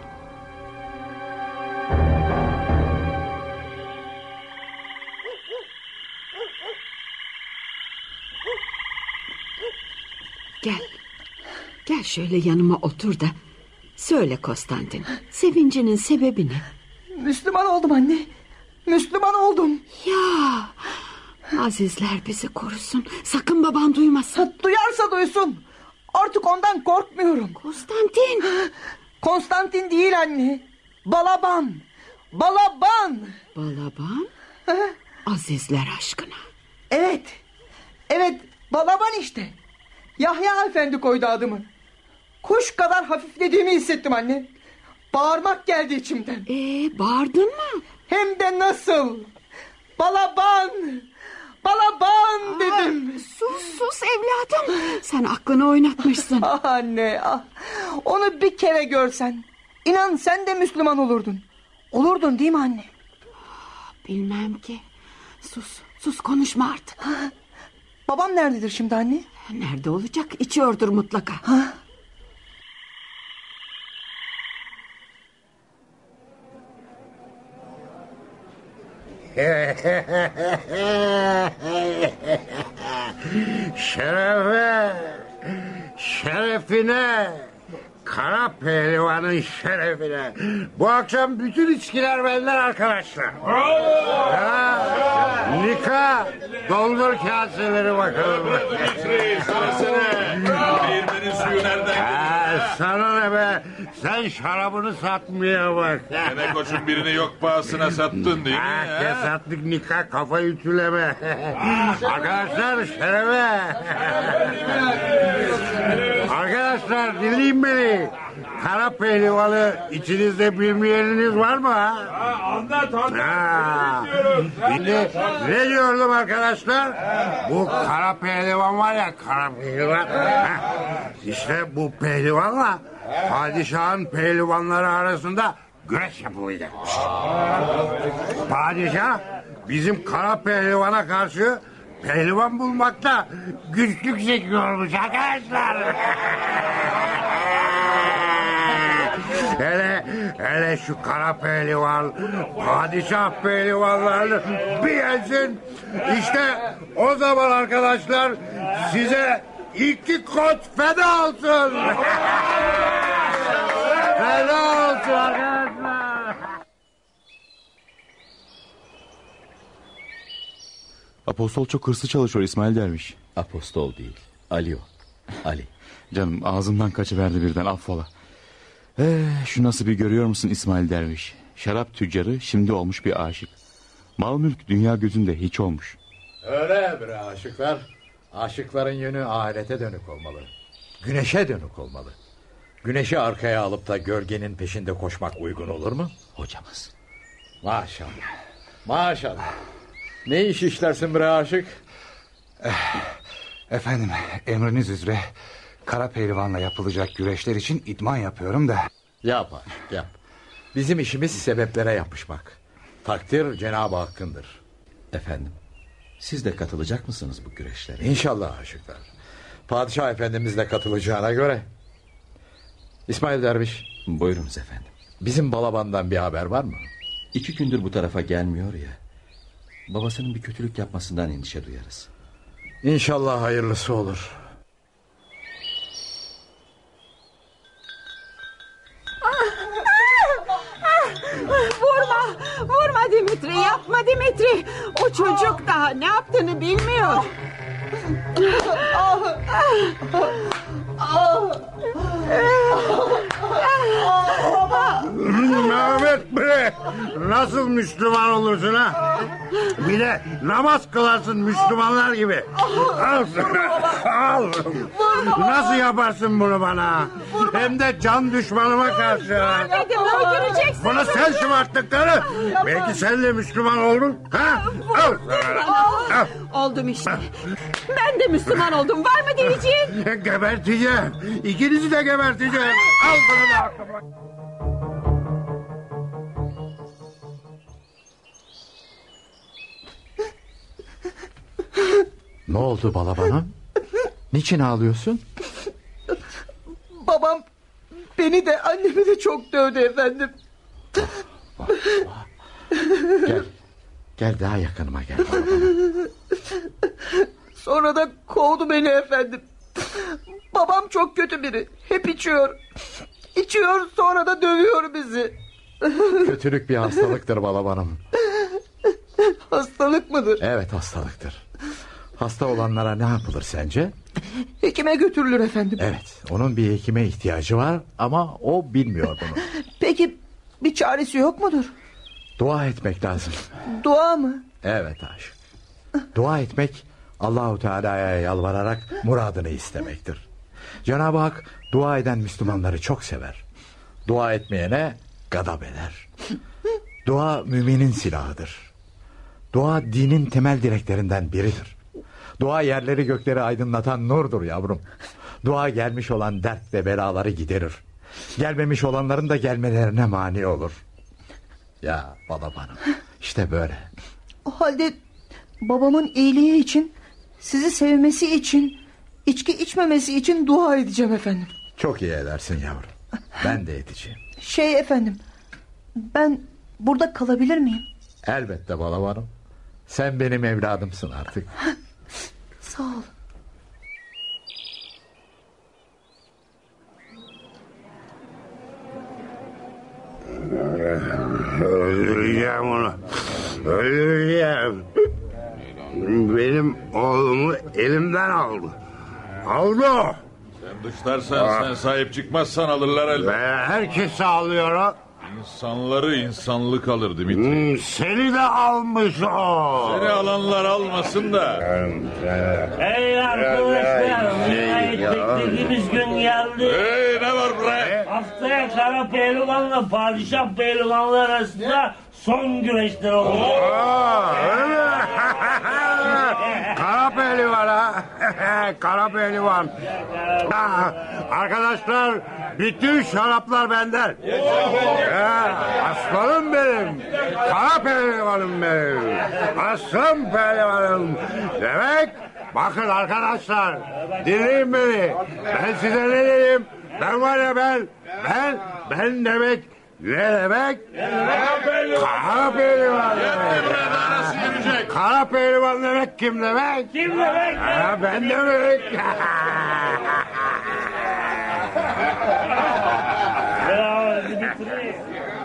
Gel. Gel şöyle yanıma otur da söyle Konstantin. Sevincinin sebebi ne? Müslüman oldum anne. Müslüman oldum. Ya azizler bizi korusun. Sakın baban duymasın. Duyarsa duysun. Artık ondan korkmuyorum. Konstantin. Konstantin değil anne. Balaban. Balaban. Balaban? Azizler aşkına. Evet. Evet, Balaban işte. Yahya Efendi koydu adımı. Kuş kadar hafiflediğimi hissettim anne. Bağırmak geldi içimden. Bağırdın mı? Hem de nasıl? Balaban. Balaban dedim. Sus evladım. Sen aklını oynatmışsın. Ah anne, ah. Onu bir kere görsen, İnan sen de Müslüman olurdun. Olurdun değil mi anne? Bilmem ki. Sus konuşma artık. Babam nerededir şimdi anne? Nerede olacak? İçiyordur mutlaka. Şerefine, kara pehlivanın şerefine. Bu akşam bütün içkiler benden arkadaşlar. Nika, doldur kaseleri bakalım. Sana ne be? Sen şarabını satmaya bak. Gene koçun birini yok pahasına sattın değil mi? Sattık Nika, kafayı ütüleme. Arkadaşlar şerefe. Arkadaşlar dinleyin beni. Kara pehlivanı içinizde bilmeyeniniz var mı? Anlat. Şimdi ne diyordum arkadaşlar? Bu kara pehlivan var ya, kara pehlivan. İşte bu pehlivanla padişahın pehlivanları arasında güreş yapılacakmış. Padişah bizim kara pehlivana karşı pehlivan bulmakta güçlük çekiyormuş arkadaşlar. Hele şu kara pehlivan padişah pehlivanlarını bir yensin. İşte o zaman arkadaşlar size 2 koç feda olsun. Feda olsun arkadaşlar. Apostol çok hırslı çalışıyor İsmail Derviş. Apostol değil, Ali o. Ali. Canım ağzımdan kaçıverdi birden, affola. Şu nasıl bir görüyor musun İsmail Derviş? Şarap tüccarı şimdi olmuş bir aşık. Mal mülk dünya gözünde hiç olmuş. Öyle bre aşıklar. Aşıkların yönü ahirete dönük olmalı. Güneşe dönük olmalı. Güneşi arkaya alıp da gölgenin peşinde koşmak uygun olur mu? Hocamız. Maşallah. Maşallah. Ne iş işlersin bre aşık? Efendim, emriniz üzere kara pehlivanla yapılacak güreşler için idman yapıyorum da. Yap aşık, yap. Bizim işimiz sebeplere yapışmak. Takdir Cenab-ı Hakk'ındır. Efendim, siz de katılacak mısınız bu güreşlere? İnşallah aşıklar. Padişah Efendimiz de katılacağına göre. İsmail Derviş. Buyurunuz efendim. Bizim Balaban'dan bir haber var mı? 2 gündür bu tarafa gelmiyor ya. Babasının bir kötülük yapmasından endişe duyarız. İnşallah hayırlısı olur. Vurma Dimitri, yapma Dimitri. O çocuk daha ne yaptığını bilmiyor. Mehmet bre, nasıl Müslüman olursun ha? Bir de namaz kılarsın Müslümanlar gibi. Al sana, al. Nasıl yaparsın bunu bana? Hem de can düşmanıma karşı. Dedim öldüreceksin. Bana sen şımarttıkları. Belki sen de Müslüman oldun. Ha? Al sana. Al. Oldum işte. Ben de Müslüman oldum. Var mı diyeceğin? Geberteceğim. İkinizi de geberteceğim. Al bunu da. Ne oldu Balaban'ım? Niçin ağlıyorsun? Babam beni de annemi de çok dövdü efendim. Gel. Gel daha yakınıma gel Balaban'ım. Sonra da kovdu beni efendim. Babam çok kötü biri. Hep içiyor. İçiyor, sonra da dövüyor bizi. Kötülük bir hastalıktır Balaban'ım. Hastalık mıdır? Evet, hastalıktır. Hasta olanlara ne yapılır sence? Hekime götürülür efendim. Evet, onun bir hekime ihtiyacı var ama o bilmiyor bunu. Peki bir çaresi yok mudur? Dua etmek lazım. Dua mı? Evet aşık. Dua etmek Allahu Teala'ya yalvararak muradını istemektir. Cenab-ı Hak dua eden Müslümanları çok sever. Dua etmeyene gadap eder. Dua müminin silahıdır. Dua dinin temel direklerinden biridir. Dua yerleri gökleri aydınlatan nurdur yavrum. Dua gelmiş olan dert ve belaları giderir. Gelmemiş olanların da gelmelerine mani olur. Ya Balaban'ım, işte böyle. O halde babamın iyiliği için, sizi sevmesi için, içki içmemesi için dua edeceğim efendim. Çok iyi edersin yavrum. Ben de edeceğim. Efendim, ben burada kalabilir miyim? Elbette Balaban'ım. Sen benim evladımsın artık. Sağ ol. Öldüreceğim onu. Öldüreceğim. Benim oğlumu elimden aldı. Aldı o. Sen dışlarsan, sen sahip çıkmazsan alırlar elbette. Ve herkes alıyor o. İnsanları insanlık alır Dimitri. Seni de almış o. Seni alanlar almasın da. Hey arkadaşlar, nihayet beklediğimiz gün geldi. Hey, ne var buraya? Haftaya Kara Pehlivan'la Padişah Pehlivanlar arasında son güreşler olacak. Öyle mi? Kara pehlivan ha. Kara pehlivan. Arkadaşlar, bütün şaraplar benden. Aslanım benim. Kara pehlivanım benim. Aslan pehlivanım. Demek bakın arkadaşlar, dinleyin beni. Ben size ne diyeyim? Ben var ya ben demek ne demek? Kara pehlivan demek. Kara pehlivan demek kim demek? Kim demek? Ben demek. Bravo Dimitri.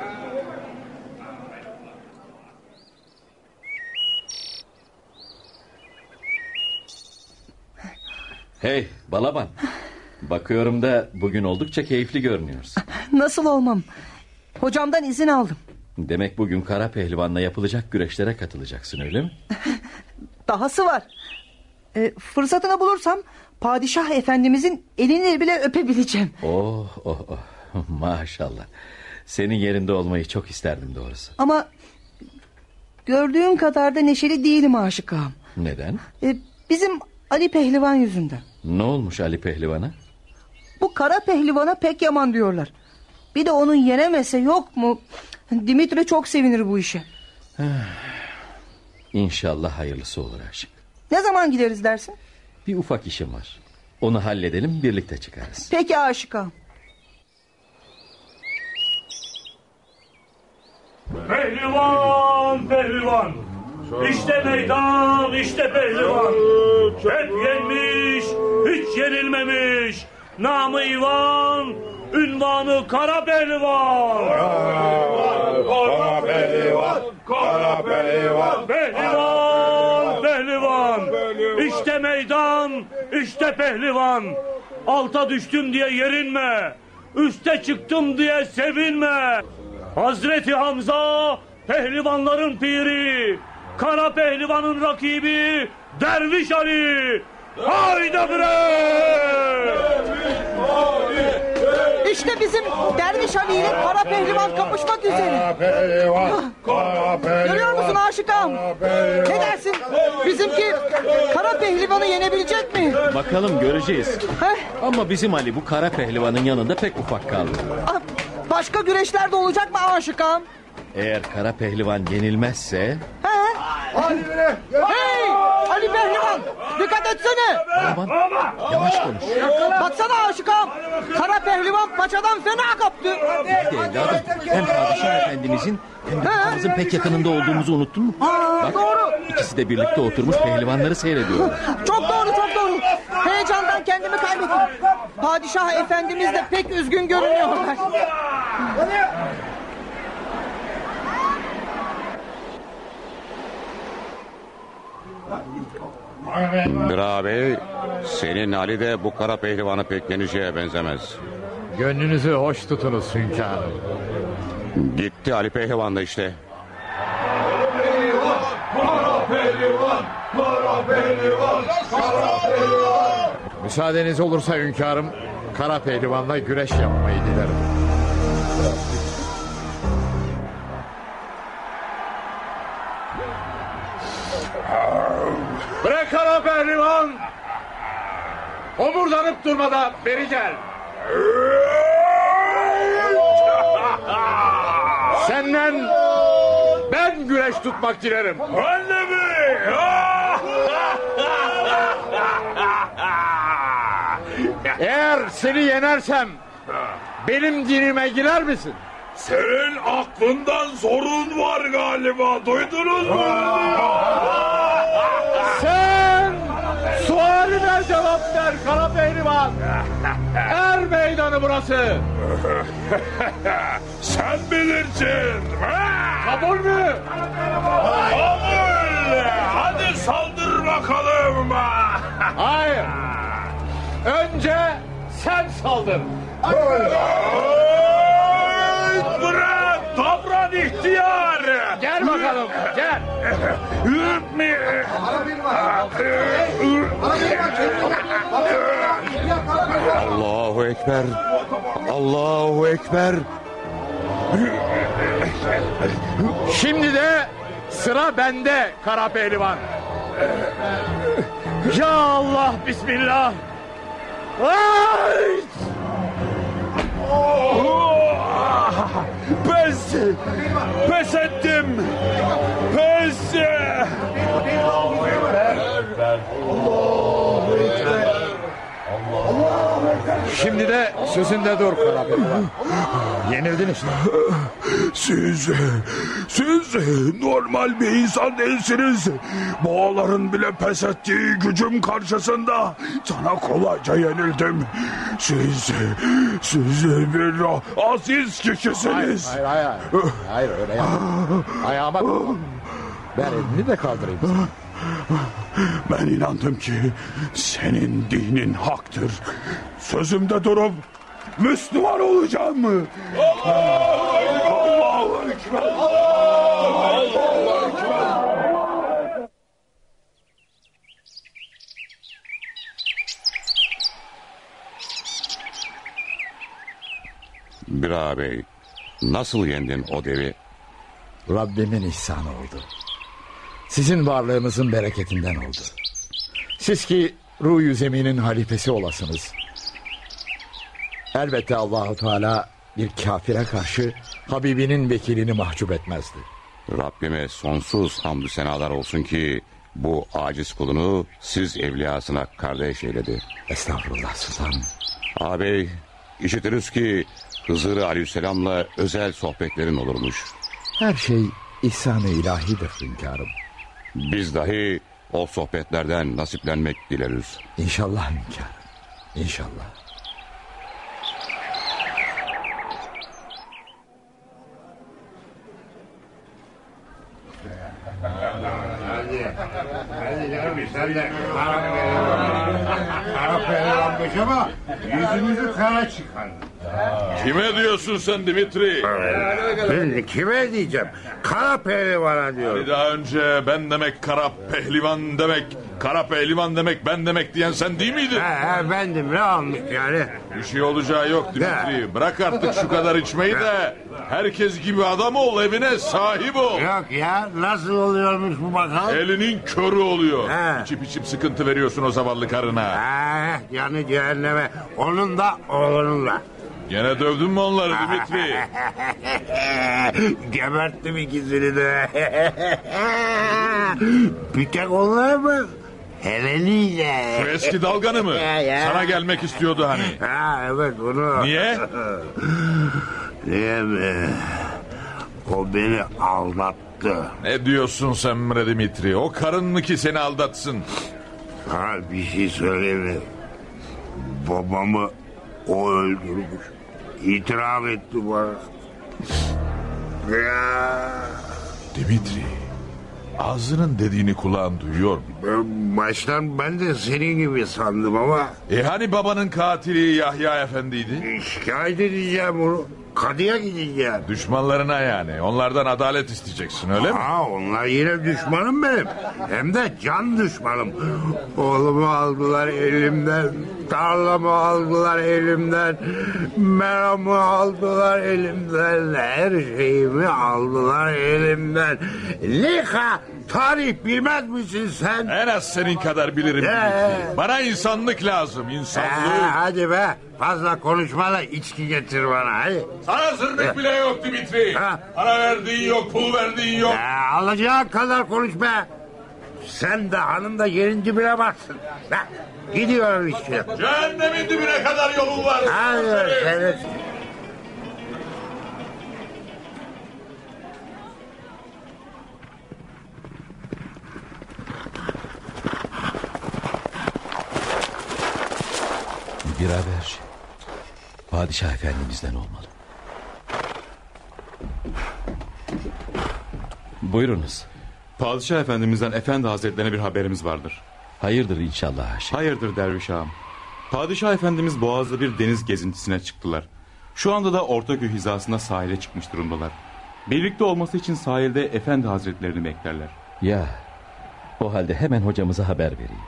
Hey Balaban. Bakıyorum da bugün oldukça keyifli görünüyorsun. Nasıl olmam? Hocamdan izin aldım. Demek bugün Kara Pehlivan'la yapılacak güreşlere katılacaksın, öyle mi? Dahası var. Fırsatını bulursam padişah efendimizin elini bile öpebileceğim. Oh. Maşallah. Senin yerinde olmayı çok isterdim doğrusu. Ama gördüğün kadar da neşeli değilim Aşık ağam. Neden? Bizim Ali Pehlivan yüzünden. Ne olmuş Ali Pehlivan'a? Bu Kara Pehlivan'a pek yaman diyorlar. Bir de onun yenemese yok mu? Dimitri çok sevinir bu işe. İnşallah hayırlısı olur Aşık. Ne zaman gideriz dersin? Bir ufak işim var. Onu halledelim, birlikte çıkarız. Peki Aşık ağam. Pehlivan. İşte meydan, işte pehlivan. Hep yenmiş, hiç yenilmemiş. Namı İvan, ünvanı Kara Pehlivan. Kara Pehlivan. Pehlivan. İşte meydan, işte pehlivan. Alta düştüm diye yerinme. Üste çıktım diye sevinme. Hazreti Hamza pehlivanların piri, Kara Pehlivan'ın rakibi Derviş Ali. Haydi bre! İşte bizim Derviş Ali ile Kara Pehlivan kapışmak üzere. Görüyor musun Aşık ağam? Ne dersin? Bizimki Kara Pehlivan'ı yenebilecek mi? Bakalım göreceğiz. Ama bizim Ali bu Kara Pehlivan'ın yanında pek ufak kaldı. Başka güreşler de olacak mı Aşık ağam? Eğer Kara Pehlivan yenilmezse... Hey! Ali Pehlivan! Dikkat etsene! Aman, yavaş konuş. Baksana Aşık ağam! Kara Pehlivan paçadan fena kaptı. Hadi evladım, hem padişah efendimizin hem de paçamızın pek yakınında olduğumuzu unuttun mu? Bak, doğru. İkisi de birlikte oturmuş pehlivanları seyrediyorlar. Çok doğru. Heyecandan kendimi kaybettim. Padişah efendimiz de pek üzgün görünüyorlar. Bira Bey, senin Ali de bu Kara Pehlivan'ı pek yeneceğe benzemez. Gönlünüzü hoş tutunuz hünkârım. Gitti Ali Pehlivan da işte. Müsaadeniz olursa hünkârım, Kara Pehlivan'la güreş yapmayı dilerim. Bırak Kara Pehlivan! Omurdanıp durmadan beri gel. Senden ben güreş tutmak dilerim. Ben de mi? Eğer seni yenersem benim dinime girer misin? Senin aklından sorun var galiba. Duydunuz mu? Sen sualine cevap ver Kara Pehlivan. Er meydanı burası. Sen bilirsin. Kabul mü? Kabul. Hadi saldır bakalım. Hayır. Önce sen saldır. Bırak, davran ihtiyar. Gel bakalım, gel. Allahu Ekber. Allahu Ekber. Şimdi de sıra bende Kara Pehlivan. Ya Allah, bismillah. Ay! Pes ettim. Pes. Şimdi de sözünde dur Kara Pehlivan. Yenildin işte. Siz normal bir insan değilsiniz. Boğaların bile pes ettiği gücüm karşısında sana kolayca yenildim. Siz bir aziz kişisiniz. Hayır öyle yapma. Ayağıma ver elini de kaldırayım seni. Ben inandım ki senin dinin haktır. Sözümde durup Müslüman olacağım mı? Allahu Ekber. Allahu Ekber. ağabey. Nasıl yendin o devi? Rabbimin ihsanı oldu. Sizin varlığınızın bereketinden oldu. Siz ki ruh-u zeminin halifesi olasınız. Elbette Allahu Teala bir kafire karşı Habibinin vekilini mahcup etmezdi. Rabbime sonsuz hamdü senalar olsun ki bu aciz kulunu siz evliyasına kardeş eyledi. Estağfurullah sultanım. Ağabey, işitiriz ki Hızır Aleyhisselam'la özel sohbetlerin olurmuş. Her şey ihsan-ı ilahidir hünkârım. Biz dahi o sohbetlerden nasiplenmek dileriz. İnşallah hünkârım, İnşallah. Hadi canım sen de kara pehlivanmış ama yüzümüzü kara çıkardın. Kime diyorsun sen Dimitri? Ben kime diyeceğim? Kara pehlivana diyorum. Bir daha önce ben demek kara pehlivan demek, kara pehlivan demek ben demek diyen sen değil miydin? Bendim, ne olmuş yani? Bir şey olacağı yok Dimitri. Bırak artık şu kadar içmeyi de herkes gibi adam ol, evine sahip ol. Yok ya, nasıl oluyormuş bu bakalım? Elinin körü oluyor. İçip içip sıkıntı veriyorsun o zavallı karına. Yani cehenneme, onun da oğlunun da. Gene dövdün mü onları Dimitri? Geberttim ikisini de. Bir tek onlar mı? Heleniyle. Şu eski dalganı mı? Sana gelmek istiyordu hani. Evet bunu. Niye? Niye mi? O beni aldattı. Ne diyorsun sen bre Dimitri? O karın mı ki seni aldatsın? Bir şey söyleyeyim mi? Babamı o öldürmüş. İtiraf etti bana. Dimitri, ağzının dediğini kulağın duyuyor mu? Baştan ben de senin gibi sandım ama... Hani babanın katili Yahya Efendi'ydi? Şikayet edeceğim onu. Kadıya gideceğim. Düşmanlarına yani. Onlardan adalet isteyeceksin öyle mi? Onlar yine düşmanım benim. Hem de can düşmanım. Oğlumu aldılar elimden. Tarlamı aldılar elimden. Meramı aldılar elimden. Her şeyimi aldılar elimden. Lika tarih bilmez misin sen? En az senin kadar bilirim Dimitri. Bana insanlık lazım, insanlık. Hadi be, fazla konuşma da içki getir bana hadi. Sana zırnık bile yok Dimitri. Para verdiğin yok, pul verdiğin yok. Alacağın kadar konuş be. Sen de hanım da yerin dibine baksın. Gidiyorum işte. Cehennemin dibine kadar yolun var. Hadi seni. Bir haber Padişah Efendimiz'den olmalı. Buyurunuz. Padişah Efendimiz'den Efendi Hazretlerine bir haberimiz vardır. Hayırdır inşallah Haşim. Hayırdır derviş ağam. Padişah Efendimiz Boğaz'da bir deniz gezintisine çıktılar. Şu anda da Ortaköy hizasında sahile çıkmış durumdalar. Birlikte olması için sahilde Efendi Hazretlerini beklerler. Ya, o halde hemen hocamıza haber vereyim.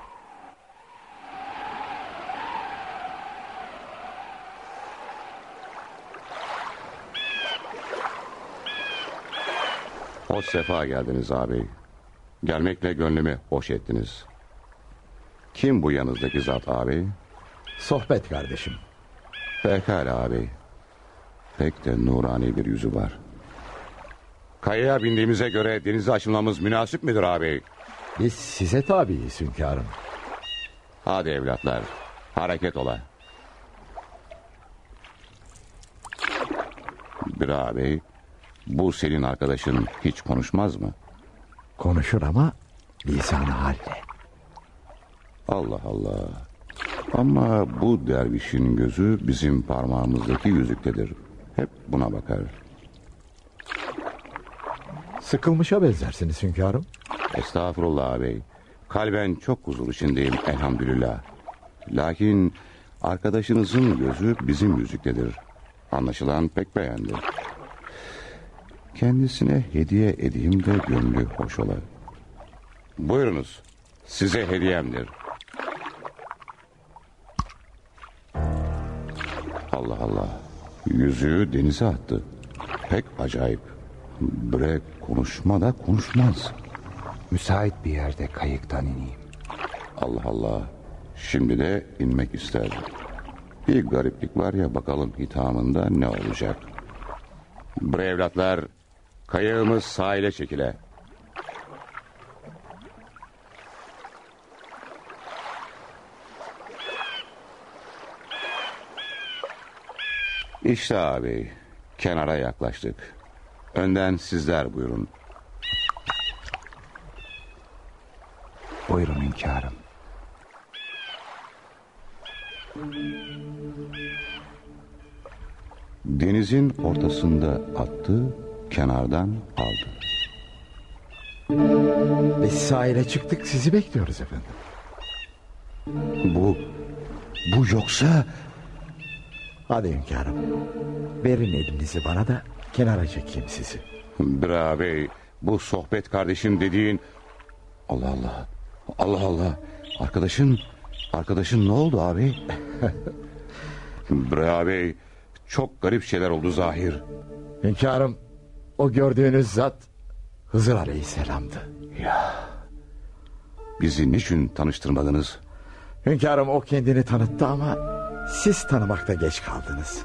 Hoş sefa geldiniz ağabey. Gelmekle gönlümü hoş ettiniz. Kim bu yanınızdaki zat ağabey? Sohbet kardeşim. Pekala ağabey. Pek de nurani bir yüzü var. Kayaya bindiğimize göre denize açılmamız münasip midir ağabey? Biz size tabiiz hünkârım. Hadi evlatlar, hareket ola. Bir ağabey, bu senin arkadaşın hiç konuşmaz mı? Konuşur ama lisan-ı halle. Allah Allah. Ama bu dervişin gözü bizim parmağımızdaki yüzüktedir. Hep buna bakar. Sıkılmışa benzersiniz hünkârım. Estağfurullah ağabey. Kalben çok huzur içindeyim elhamdülillah. Lakin arkadaşınızın gözü bizim yüzüktedir. Anlaşılan pek beğendi. Kendisine hediye edeyim de gönlü hoş ola. Buyurunuz. Size hediyemdir. Allah Allah. Yüzüğü denize attı. Pek acayip. Bre konuşma da konuşmaz. Müsait bir yerde kayıktan ineyim. Allah Allah. Şimdi de inmek ister. Bir gariplik var ya, bakalım hitamında ne olacak. Bre evlatlar, kayığımız sahile çekile. İşte abi, kenara yaklaştık. Önden sizler buyurun. Buyurun hünkârım. Denizin ortasında attı, kenardan aldı. Biz sahile çıktık, sizi bekliyoruz efendim. Bu yoksa... Hadi hünkârım, verin elinizi bana da kenara çekeyim sizi. Bre bey, bu sohbet kardeşim dediğin... Allah Allah, Allah Allah. Arkadaşın ne oldu abi? Bre bey, çok garip şeyler oldu zahir. Hünkârım, o gördüğünüz zat Hızır Aleyhisselam'dı. Ya, bizi niçin tanıştırmadınız? Hünkârım, o kendini tanıttı ama siz tanımakta geç kaldınız.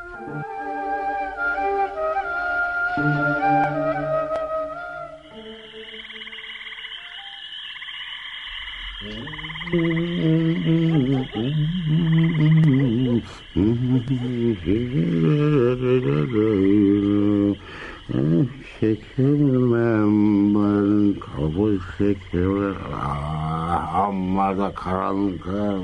Şekerim ben kabul şekerim. Amma da karanlık.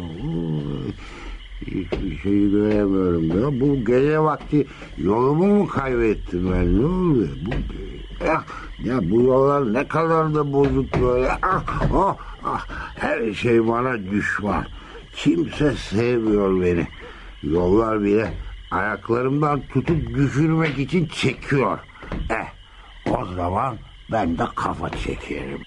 Hiçbir şey göremiyorum ya. Bu gece vakti yolumu mu kaybettim ben? Ne oluyor? Ya bu yollar ne kadar da bozuk böyle. Her şey bana düşman. Kimse sevmiyor beni. Yollar bile ayaklarımdan tutup düşürmek için çekiyor. O zaman ben de kafa çekerim.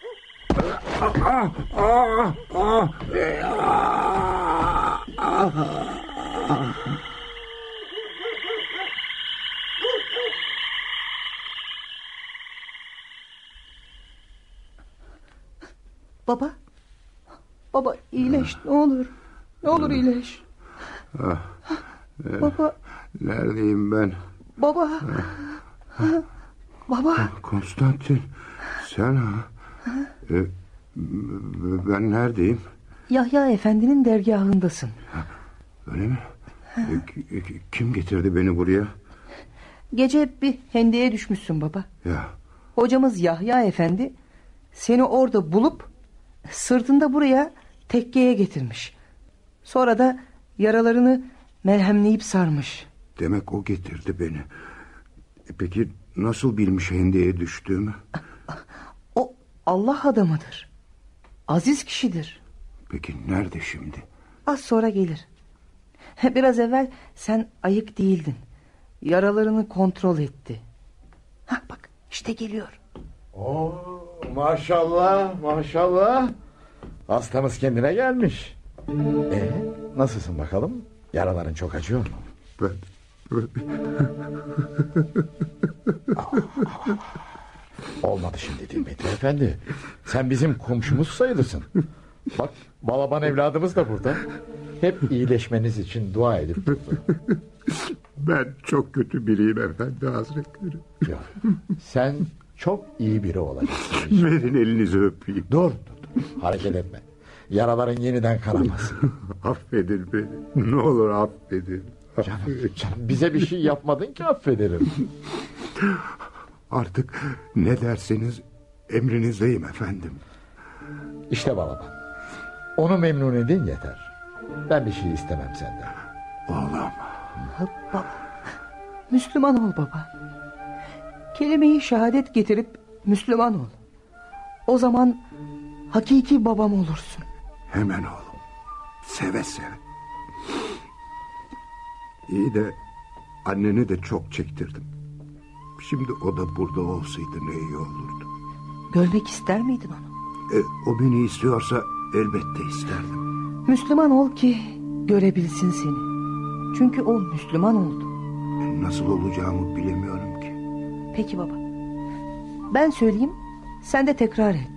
Baba iyileş, ne olur. Ne olur iyileş. Baba. Neredeyim ben? Baba. Konstantin, sen ha? Ben neredeyim? Yahya Efendi'nin dergahındasın. Öyle mi? Kim getirdi beni buraya? Gece bir hendeye düşmüşsün baba. Ya. Hocamız Yahya Efendi seni orada bulup sırtında buraya tekkeye getirmiş. Sonra da yaralarını merhemleyip sarmış. Demek o getirdi beni. Peki nasıl bilmiş hendeye düştüğümü? O Allah adamıdır. Aziz kişidir. Peki nerede şimdi? Az sonra gelir. Biraz evvel sen ayık değildin. Yaralarını kontrol etti. Bak işte geliyor. Maşallah. Hastamız kendine gelmiş. Nasılsın bakalım? Yaraların çok acıyor mu? Olmadı şimdi Dilmetri Efendi. Sen bizim komşumuz sayılırsın. Bak Balaban evladımız da burada. Hep iyileşmeniz için dua edip durdu. Ben çok kötü biriyim efendi hazretleri. Yok, sen çok iyi biri olacaksın. Verin elinizi öpeyim. Dur. Hareket etme. Yaraların yeniden kanamasın. Affedin beni. Ne olur affedin. Canım, bize bir şey yapmadın ki affederim. Artık ne derseniz emrinizdeyim efendim. İşte Balaban. Onu memnun edin yeter. Ben bir şey istemem senden. Oğlum. Baba. Müslüman ol baba. Kelime-i şehadet getirip Müslüman ol. O zaman hakiki babam olursun. Hemen oğlum. Seve seve. İyi de anneni de çok çektirdim. Şimdi o da burada olsaydı ne iyi olurdu. Görmek ister miydin onu? O beni istiyorsa elbette isterdim. Müslüman ol ki görebilsin seni. Çünkü o Müslüman oldu. nasıl olacağımı bilemiyorum ki. Peki baba. Ben söyleyeyim, sen de tekrar et.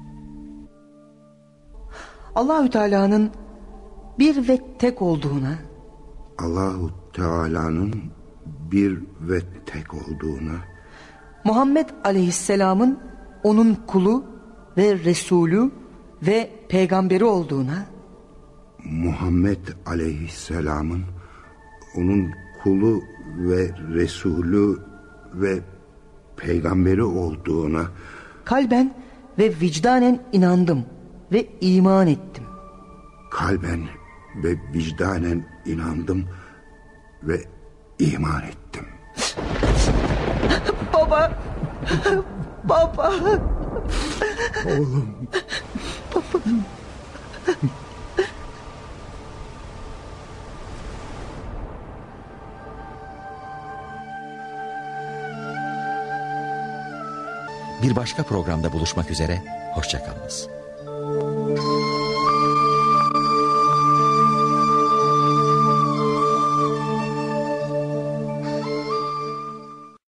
Allahü Teala'nın bir ve tek olduğuna, Allahu Teala'nın bir ve tek olduğuna, Muhammed Aleyhisselam'ın onun kulu ve Resulü ve peygamberi olduğuna, Muhammed Aleyhisselam'ın onun kulu ve Resulü ve peygamberi olduğuna kalben ve vicdanen inandım ve iman ettim. Kalben ve vicdanen inandım ve iman ettim. Baba. Baba. Oğlum. Baba. Bir başka programda buluşmak üzere, hoşça kalınız.